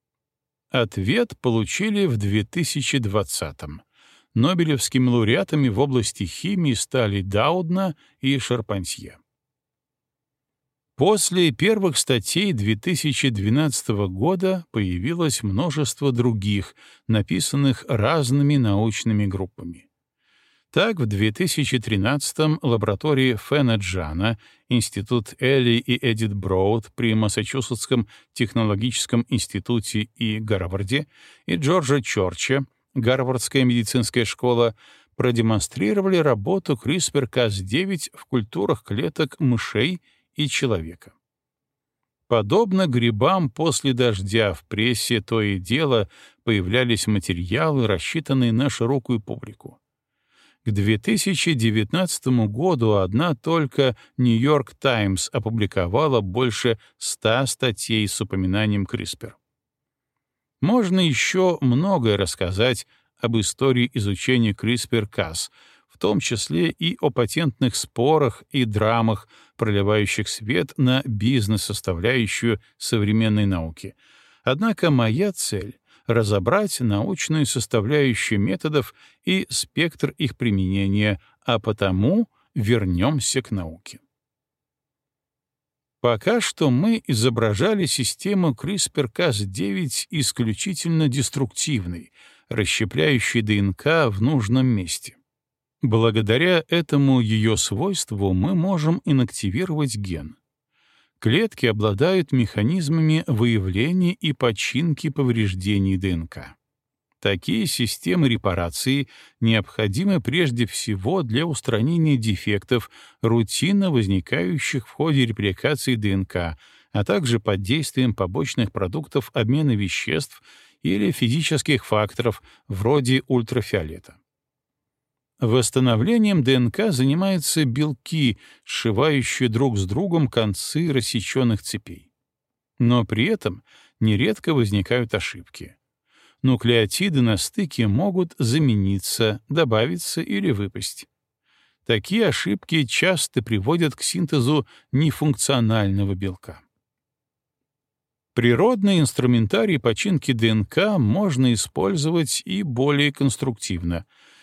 Ответ получили в 2020-м. Нобелевскими лауреатами в области химии стали Даудна и Шарпантье. После первых статей 2012 года появилось множество других, написанных разными научными группами. Так, в 2013-м лаборатории Фена Джана, Институт Элли и Эдит Броуд при Массачусетском технологическом институте и Гарварде и Джорджа Чорча, Гарвардская медицинская школа, продемонстрировали работу CRISPR-Cas9 в культурах клеток мышей и человека. Подобно грибам после дождя в прессе то и дело появлялись материалы, рассчитанные на широкую публику. К 2019 году одна только «Нью-Йорк Таймс» опубликовала больше 100 статей с упоминанием CRISPR. Можно еще многое рассказать об истории изучения CRISPR-Cas, в том числе и о патентных спорах и драмах, проливающих свет на бизнес-составляющую современной науки. Однако моя цель — разобрать научную составляющую методов и спектр их применения, а потому вернемся к науке. Пока что мы изображали систему CRISPR-Cas9 исключительно деструктивной, расщепляющей ДНК в нужном месте. Благодаря этому ее свойству мы можем инактивировать ген. Клетки обладают механизмами выявления и починки повреждений ДНК. Такие системы репарации необходимы прежде всего для устранения дефектов, рутинно возникающих в ходе репликации ДНК, а также под действием побочных продуктов обмена веществ или физических факторов вроде ультрафиолета. Восстановлением ДНК занимаются белки, сшивающие друг с другом концы рассеченных цепей. Но при этом нередко возникают ошибки. Нуклеотиды на стыке могут замениться, добавиться или выпасть. Такие ошибки часто приводят к синтезу нефункционального белка. Природный инструментарий починки ДНК можно использовать и более конструктивно.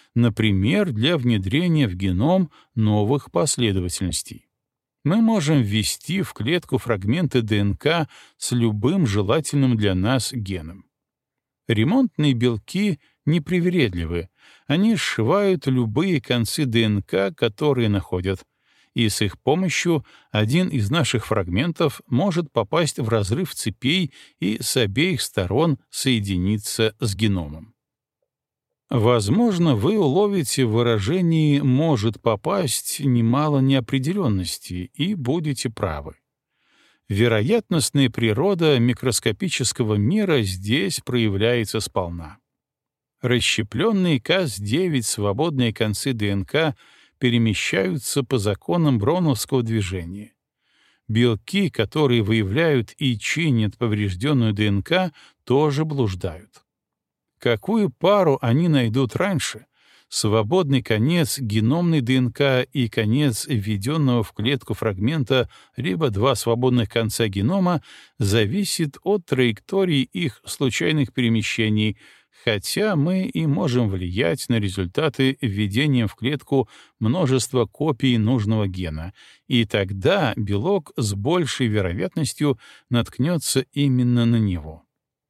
например, для внедрения в геном новых последовательностей. Мы можем ввести в клетку фрагменты ДНК с любым желательным для нас геном. Ремонтные белки непривередливы, они сшивают любые концы ДНК, которые находят, и с их помощью один из наших фрагментов может попасть в разрыв цепей и с обеих сторон соединиться с геномом. Возможно, вы уловите в выражении «может попасть» немало неопределенности и будете правы. Вероятностная природа микроскопического мира здесь проявляется сполна. Расщепленные Cas9 свободные концы ДНК перемещаются по законам броуновского движения. Белки, которые выявляют и чинят поврежденную ДНК, тоже блуждают. Какую пару они найдут раньше? Свободный конец геномной ДНК и конец введенного в клетку фрагмента, либо два свободных конца генома, зависит от траектории их случайных перемещений, хотя мы и можем влиять на результаты введения в клетку множества копий нужного гена, и тогда белок с большей вероятностью наткнется именно на него.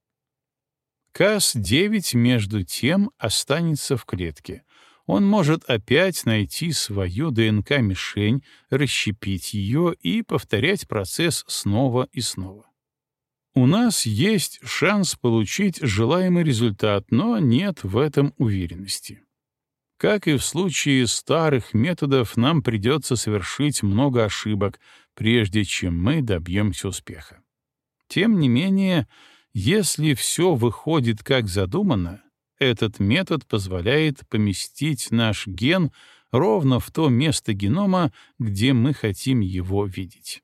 Cas9, между тем, останется в клетке. Он может опять найти свою ДНК-мишень, расщепить ее и повторять процесс снова и снова. У нас есть шанс получить желаемый результат, но нет в этом уверенности. Как и в случае старых методов, нам придется совершить много ошибок, прежде чем мы добьемся успеха. Тем не менее, если все выходит как задумано, этот метод позволяет поместить наш ген ровно в то место генома, где мы хотим его видеть.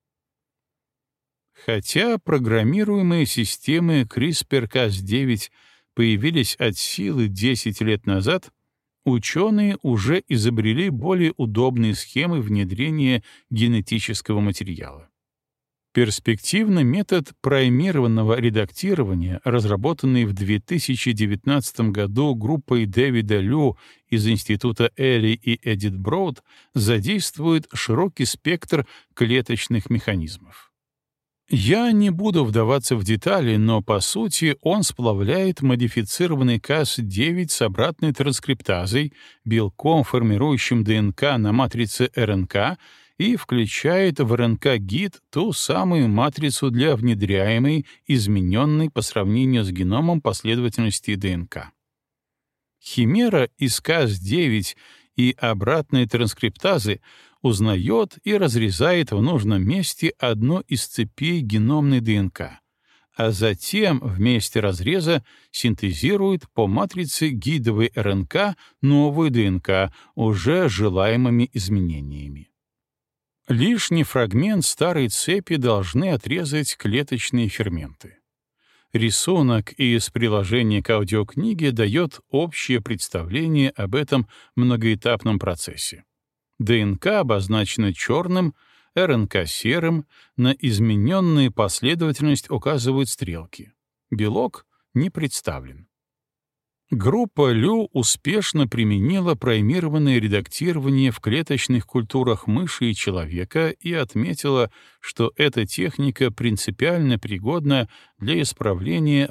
Хотя программируемые системы CRISPR-Cas9 появились от силы 10 лет назад, ученые уже изобрели более удобные схемы внедрения генетического материала. Перспективный метод праймированного редактирования, разработанный в 2019 году группой Дэвида Лю из Института Элли и Эдит Броуд, задействует широкий спектр клеточных механизмов. Я не буду вдаваться в детали, но, по сути, он сплавляет модифицированный Cas9 с обратной транскриптазой, белком, формирующим ДНК на матрице РНК, и включает в РНК-гид ту самую матрицу для внедряемой, измененной по сравнению с геномом последовательности ДНК. Химера из Cas9 и обратной транскриптазы узнает и разрезает в нужном месте одну из цепей геномной ДНК, а затем в месте разреза синтезирует по матрице гидовой РНК новую ДНК уже желаемыми изменениями. Лишний фрагмент старой цепи должны отрезать клеточные ферменты. Рисунок из приложения к аудиокниге дает общее представление об этом многоэтапном процессе. ДНК обозначена черным, РНК серым, на измененную последовательность указывают стрелки. Белок не представлен. Группа Лю успешно применила праймированное редактирование в клеточных культурах мыши и человека и отметила, что эта техника принципиально пригодна для исправления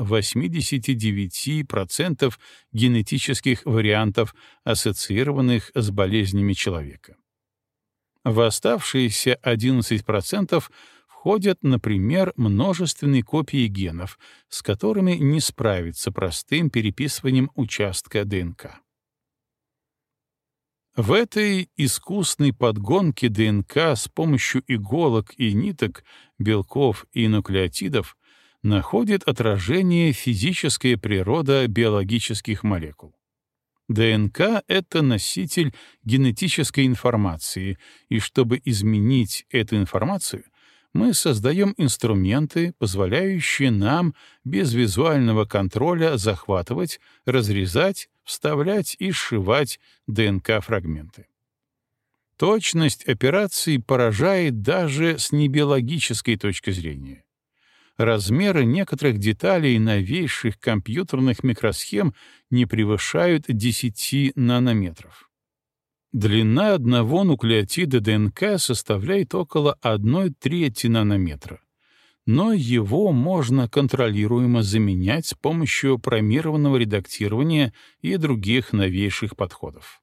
89% генетических вариантов, ассоциированных с болезнями человека. В оставшиеся 11% входят, например, множественные копии генов, с которыми не справиться простым переписыванием участка ДНК. В этой искусной подгонке ДНК с помощью иголок и ниток, белков и нуклеотидов находит отражение физическая природа биологических молекул. ДНК — это носитель генетической информации, и чтобы изменить эту информацию, мы создаем инструменты, позволяющие нам без визуального контроля захватывать, разрезать, вставлять и сшивать ДНК-фрагменты. Точность операций поражает даже с небиологической точки зрения. Размеры некоторых деталей новейших компьютерных микросхем не превышают 10 нанометров. Длина одного нуклеотида ДНК составляет около 1/3 нанометра, но его можно контролируемо заменять с помощью промированного редактирования и других новейших подходов.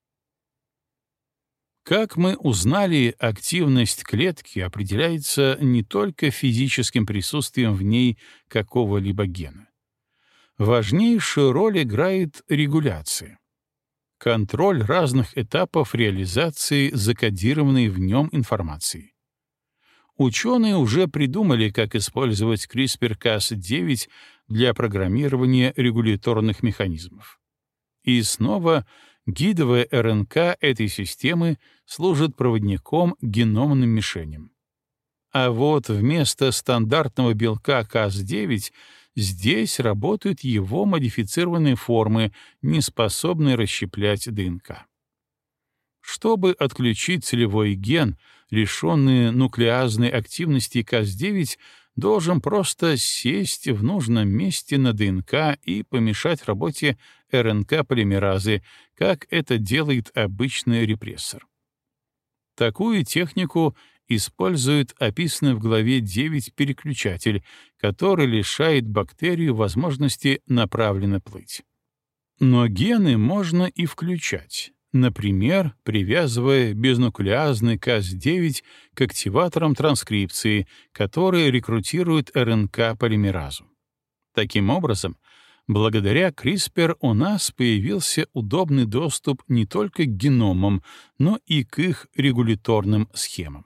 Как мы узнали, активность клетки определяется не только физическим присутствием в ней какого-либо гена. Важнейшую роль играет регуляция. Контроль разных этапов реализации закодированной в нем информации. Ученые уже придумали, как использовать CRISPR-Cas9 для программирования регуляторных механизмов. И снова гидовая РНК этой системы служит проводником к геномным мишеням. А вот вместо стандартного белка Cas9 здесь работают его модифицированные формы, не способные расщеплять ДНК. Чтобы отключить целевой ген, лишенный нуклеазной активности Cas9 должен просто сесть в нужном месте на ДНК и помешать работе РНК-полимеразы, как это делает обычный репрессор. Такую технику использует описанный в главе 9 переключатель, который лишает бактерию возможности направленно плыть. Но гены можно и включать, например, привязывая безнуклеазный Cas9 к активаторам транскрипции, которые рекрутируют РНК-полимеразу. Таким образом, благодаря CRISPR у нас появился удобный доступ не только к геномам, но и к их регуляторным схемам.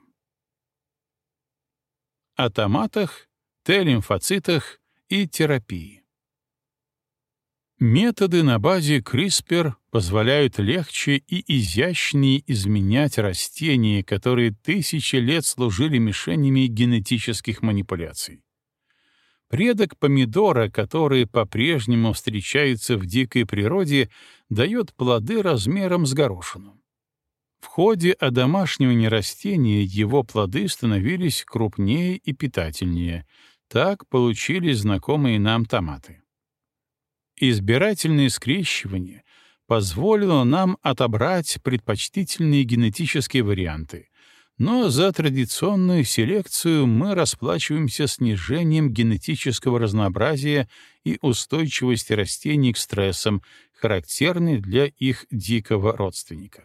О томатах, Т-лимфоцитах и терапии. Методы на базе CRISPR позволяют легче и изящнее изменять растения, которые тысячи лет служили мишенями генетических манипуляций. Предок помидора, который по-прежнему встречается в дикой природе, дает плоды размером с горошину. В ходе одомашнивания растения его плоды становились крупнее и питательнее. Так получились знакомые нам томаты. Избирательное скрещивание позволило нам отобрать предпочтительные генетические варианты, но за традиционную селекцию мы расплачиваемся снижением генетического разнообразия и устойчивости растений к стрессам, характерной для их дикого родственника.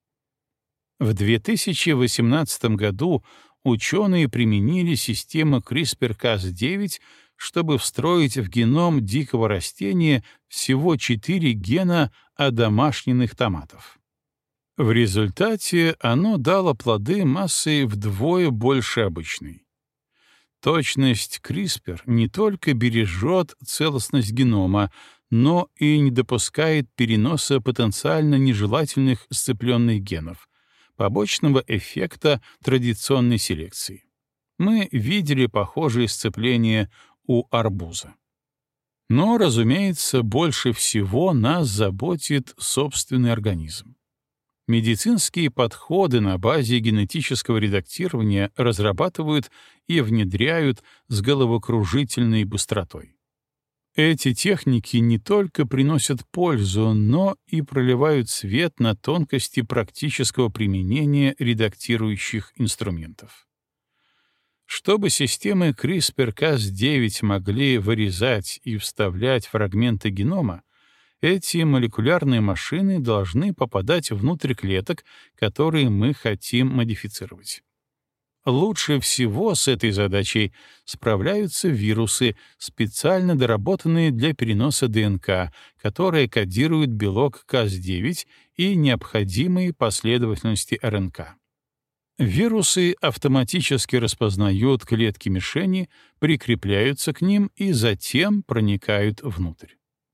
В 2018 году ученые применили систему CRISPR-Cas9, чтобы встроить в геном дикого растения всего 4 гена одомашненных томатов. В результате оно дало плоды массой вдвое больше обычной. Точность CRISPR не только бережет целостность генома, но и не допускает переноса потенциально нежелательных сцепленных генов, побочного эффекта традиционной селекции. Мы видели похожие сцепления у арбуза. Но, разумеется, больше всего нас заботит собственный организм. Медицинские подходы на базе генетического редактирования разрабатывают и внедряют с головокружительной быстротой. Эти техники не только приносят пользу, но и проливают свет на тонкости практического применения редактирующих инструментов. Чтобы системы CRISPR-Cas9 могли вырезать и вставлять фрагменты генома, эти молекулярные машины должны попадать внутрь клеток, которые мы хотим модифицировать. Лучше всего с этой задачей справляются вирусы, специально доработанные для переноса ДНК, которые кодируют белок Cas9 и необходимые последовательности РНК. Вирусы автоматически распознают клетки мишени, прикрепляются к ним и затем проникают внутрь.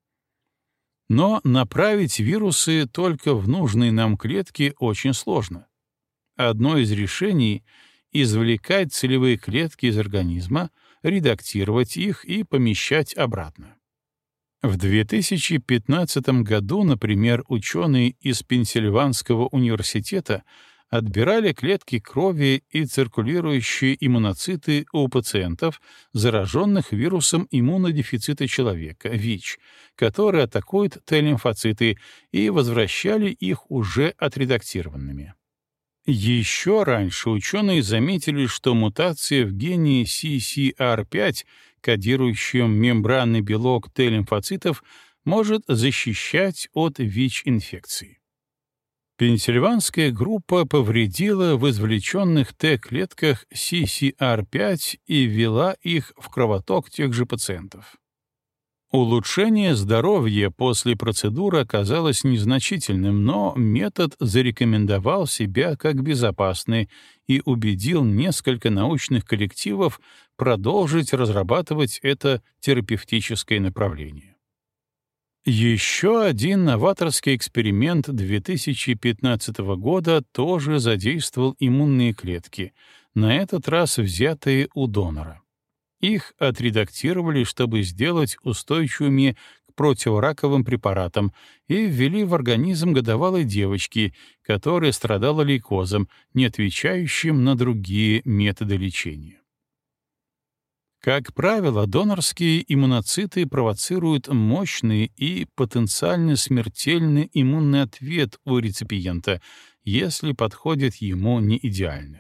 Но направить вирусы только в нужные нам клетки очень сложно. Одно из решений — извлекать целевые клетки из организма, редактировать их и помещать обратно. В 2015 году, например, ученые из Пенсильванского университета отбирали клетки крови и циркулирующие иммуноциты у пациентов, зараженных вирусом иммунодефицита человека, ВИЧ, который атакует Т-лимфоциты, и возвращали их уже отредактированными. Еще раньше ученые заметили, что мутация в гене CCR5, кодирующем мембранный белок Т-лимфоцитов, может защищать от ВИЧ-инфекции. Пенсильванская группа повредила в извлеченных Т-клетках CCR5 и ввела их в кровоток тех же пациентов. Улучшение здоровья после процедуры оказалось незначительным, но метод зарекомендовал себя как безопасный и убедил несколько научных коллективов продолжить разрабатывать это терапевтическое направление. Еще один новаторский эксперимент 2015 года тоже задействовал иммунные клетки, на этот раз взятые у донора. Их отредактировали, чтобы сделать устойчивыми к противораковым препаратам, и ввели в организм годовалой девочки, которая страдала лейкозом, не отвечающим на другие методы лечения. Как правило, донорские иммуноциты провоцируют мощный и потенциально смертельный иммунный ответ у реципиента, если подходит ему не идеально.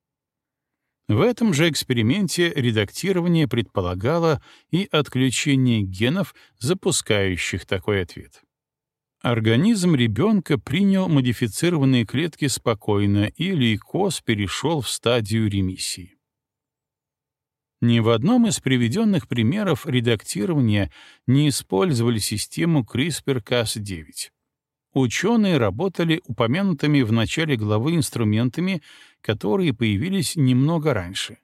В этом же эксперименте редактирование предполагало и отключение генов, запускающих такой ответ. Организм ребенка принял модифицированные клетки спокойно, и лейкоз перешел в стадию ремиссии. Ни в одном из приведенных примеров редактирования не использовали систему CRISPR-Cas9. Ученые работали упомянутыми в начале главы инструментами, которые появились немного раньше.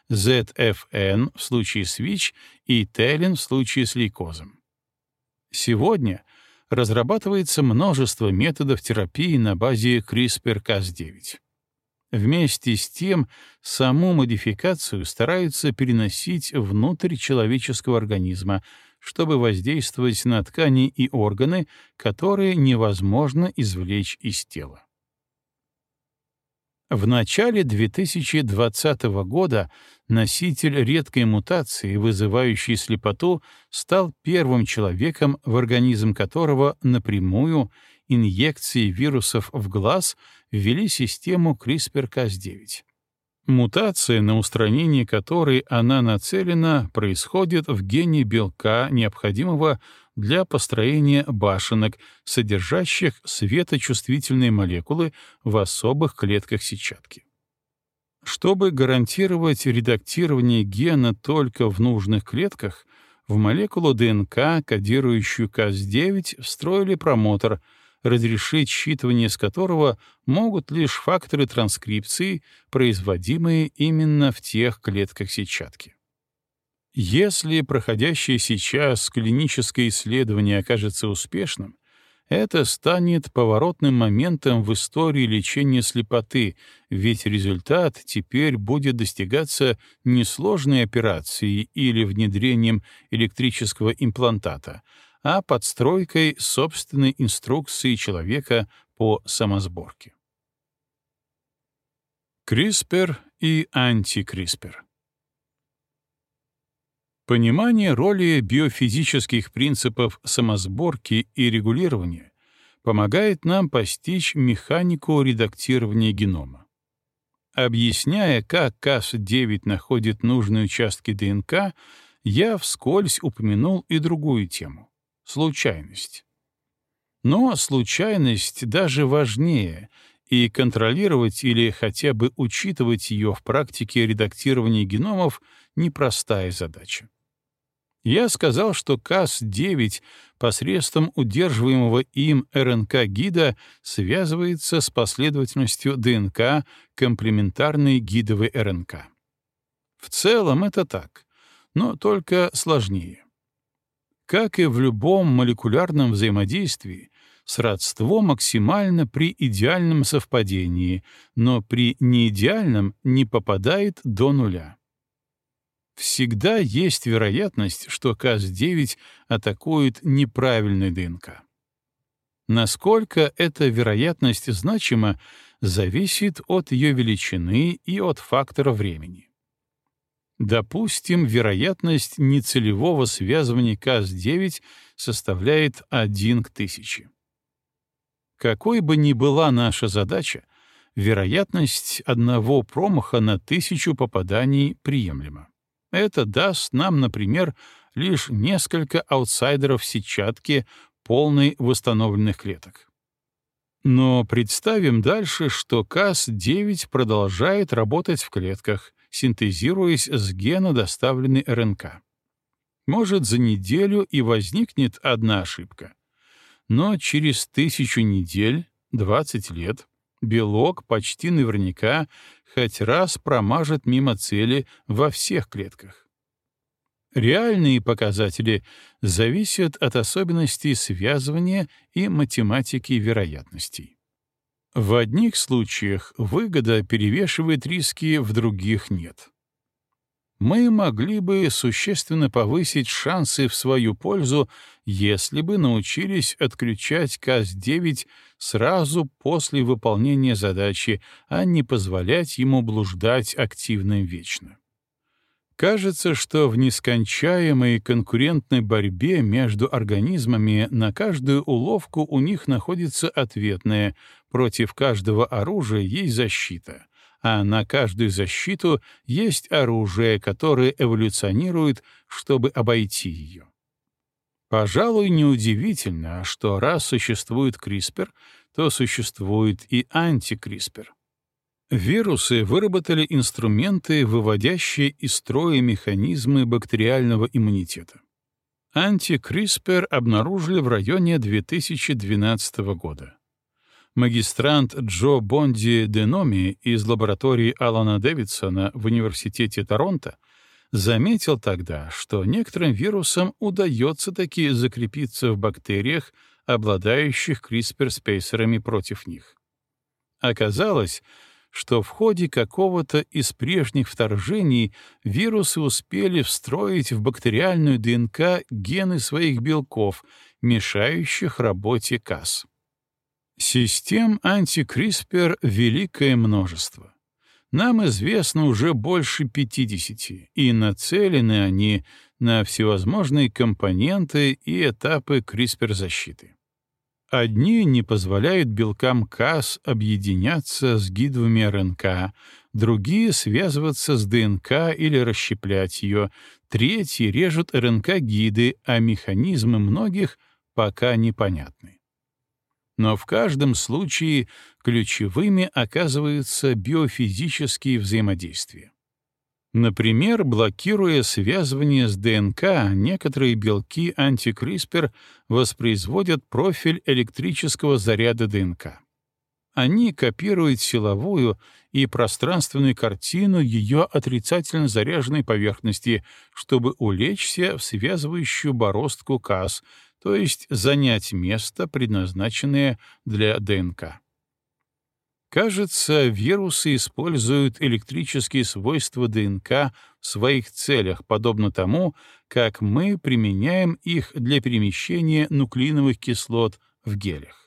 ZFN в случае с ВИЧ и TELIN в случае с лейкозом. Сегодня разрабатывается множество методов терапии на базе CRISPR-Cas9. Вместе с тем, саму модификацию стараются переносить внутрь человеческого организма, чтобы воздействовать на ткани и органы, которые невозможно извлечь из тела. В начале 2020 года носитель редкой мутации, вызывающей слепоту, стал первым человеком, в организм которого напрямую инъекции вирусов в глаз ввели систему CRISPR-Cas9. Мутация, на устранение которой она нацелена, происходит в гене белка, необходимого для построения башенок, содержащих светочувствительные молекулы в особых клетках сетчатки. Чтобы гарантировать редактирование гена только в нужных клетках, в молекулу ДНК, кодирующую Cas9, встроили промотор, разрешить считывание с которого могут лишь факторы транскрипции, производимые именно в тех клетках сетчатки. Если проходящее сейчас клиническое исследование окажется успешным, это станет поворотным моментом в истории лечения слепоты, ведь результат теперь будет достигаться не сложной операцией или внедрением электрического имплантата, а подстройкой собственной инструкции человека по самосборке. CRISPR и анти-CRISPR. Понимание роли биофизических принципов самосборки и регулирования помогает нам постичь механику редактирования генома. Объясняя, как Cas9 находит нужные участки ДНК, я вскользь упомянул и другую тему — случайность. Но случайность даже важнее, и контролировать или хотя бы учитывать ее в практике редактирования геномов — непростая задача. Я сказал, что Cas9 посредством удерживаемого им РНК-гида связывается с последовательностью ДНК комплементарной гидовой РНК. В целом это так, но только сложнее. Как и в любом молекулярном взаимодействии, сродство максимально при идеальном совпадении, но при неидеальном не попадает до нуля. Всегда есть вероятность, что Cas9 атакует неправильный ДНК. Насколько эта вероятность значима, зависит от ее величины и от фактора времени. Допустим, вероятность нецелевого связывания Cas9 составляет 1 к 1000. Какой бы ни была наша задача, вероятность одного промаха на 1000 попаданий приемлема. Это даст нам, например, лишь несколько аутсайдеров сетчатки, полной восстановленных клеток. Но представим дальше, что Cas9 продолжает работать в клетках, синтезируясь с гена доставленной РНК. Может, за неделю и возникнет одна ошибка. Но через 1000 недель, 20 лет, белок почти наверняка хоть раз промажет мимо цели во всех клетках. Реальные показатели зависят от особенностей связывания и математики вероятностей. В одних случаях выгода перевешивает риски, в других нет. Мы могли бы существенно повысить шансы в свою пользу, если бы научились отключать Cas9 сразу после выполнения задачи, а не позволять ему блуждать активно вечно. Кажется, что в нескончаемой конкурентной борьбе между организмами на каждую уловку у них находится ответная, против каждого оружия есть защита, а на каждую защиту есть оружие, которое эволюционирует, чтобы обойти ее. Пожалуй, неудивительно, что раз существует CRISPR, то существует и анти-CRISPR. Вирусы выработали инструменты, выводящие из строя механизмы бактериального иммунитета. Анти-CRISPR обнаружили в районе 2012 года. Магистрант Джо Бонди Деноми из лаборатории Алана Дэвидсона в Университете Торонто заметил тогда, что некоторым вирусам удается таки закрепиться в бактериях, обладающих CRISPR-спейсерами против них. Оказалось, что в ходе какого-то из прежних вторжений вирусы успели встроить в бактериальную ДНК гены своих белков, мешающих работе Cas. Систем анти-CRISPR великое множество. Нам известно уже больше 50, и нацелены они на всевозможные компоненты и этапы CRISPR-защиты. Одни не позволяют белкам Cas объединяться с гидовыми РНК, другие — связываться с ДНК или расщеплять ее, третьи режут РНК-гиды, а механизмы многих пока непонятны. Но в каждом случае ключевыми оказываются биофизические взаимодействия. Например, блокируя связывание с ДНК, некоторые белки анти-CRISPR воспроизводят профиль электрического заряда ДНК. Они копируют силовую и пространственную картину ее отрицательно заряженной поверхности, чтобы улечься в связывающую бороздку Cas, то есть занять место, предназначенное для ДНК. Кажется, вирусы используют электрические свойства ДНК в своих целях, подобно тому, как мы применяем их для перемещения нуклеиновых кислот в гелях.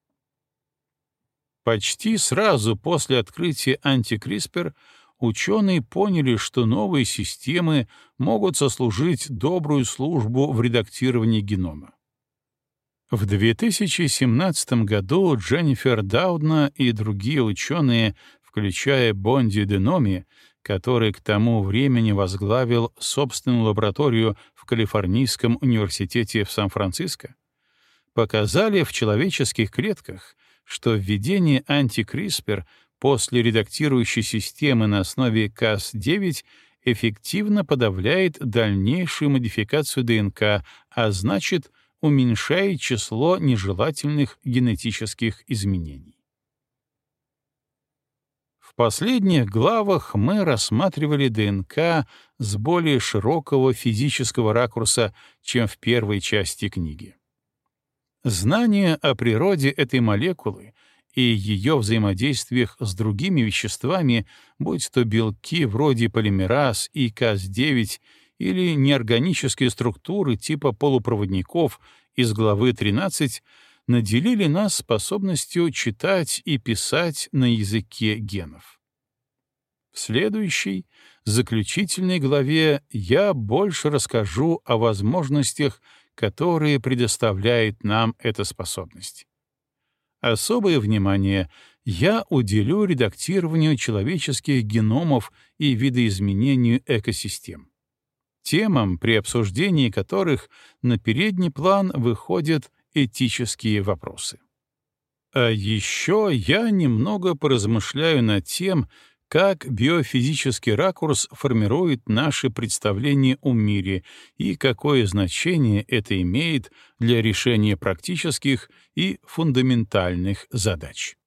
Почти сразу после открытия анти-CRISPR ученые поняли, что новые системы могут сослужить добрую службу в редактировании генома. В 2017 году Дженнифер Даудна и другие ученые, включая Бонди Деноми, который к тому времени возглавил собственную лабораторию в Калифорнийском университете в Сан-Франциско, показали в человеческих клетках, что введение анти-CRISPR после редактирующей системы на основе Cas9 эффективно подавляет дальнейшую модификацию ДНК, а значит, уменьшает число нежелательных генетических изменений. В последних главах мы рассматривали ДНК с более широкого физического ракурса, чем в первой части книги. Знание о природе этой молекулы и ее взаимодействиях с другими веществами, будь то белки вроде полимераз и Cas9 или неорганические структуры типа полупроводников из главы 13, наделили нас способностью читать и писать на языке генов. В следующей, заключительной главе я больше расскажу о возможностях, которые предоставляет нам эта способность. Особое внимание я уделю редактированию человеческих геномов и видоизменению экосистем, темам, при обсуждении которых на передний план выходят этические вопросы. А еще я немного поразмышляю над тем, как биофизический ракурс формирует наши представления о мире и какое значение это имеет для решения практических и фундаментальных задач.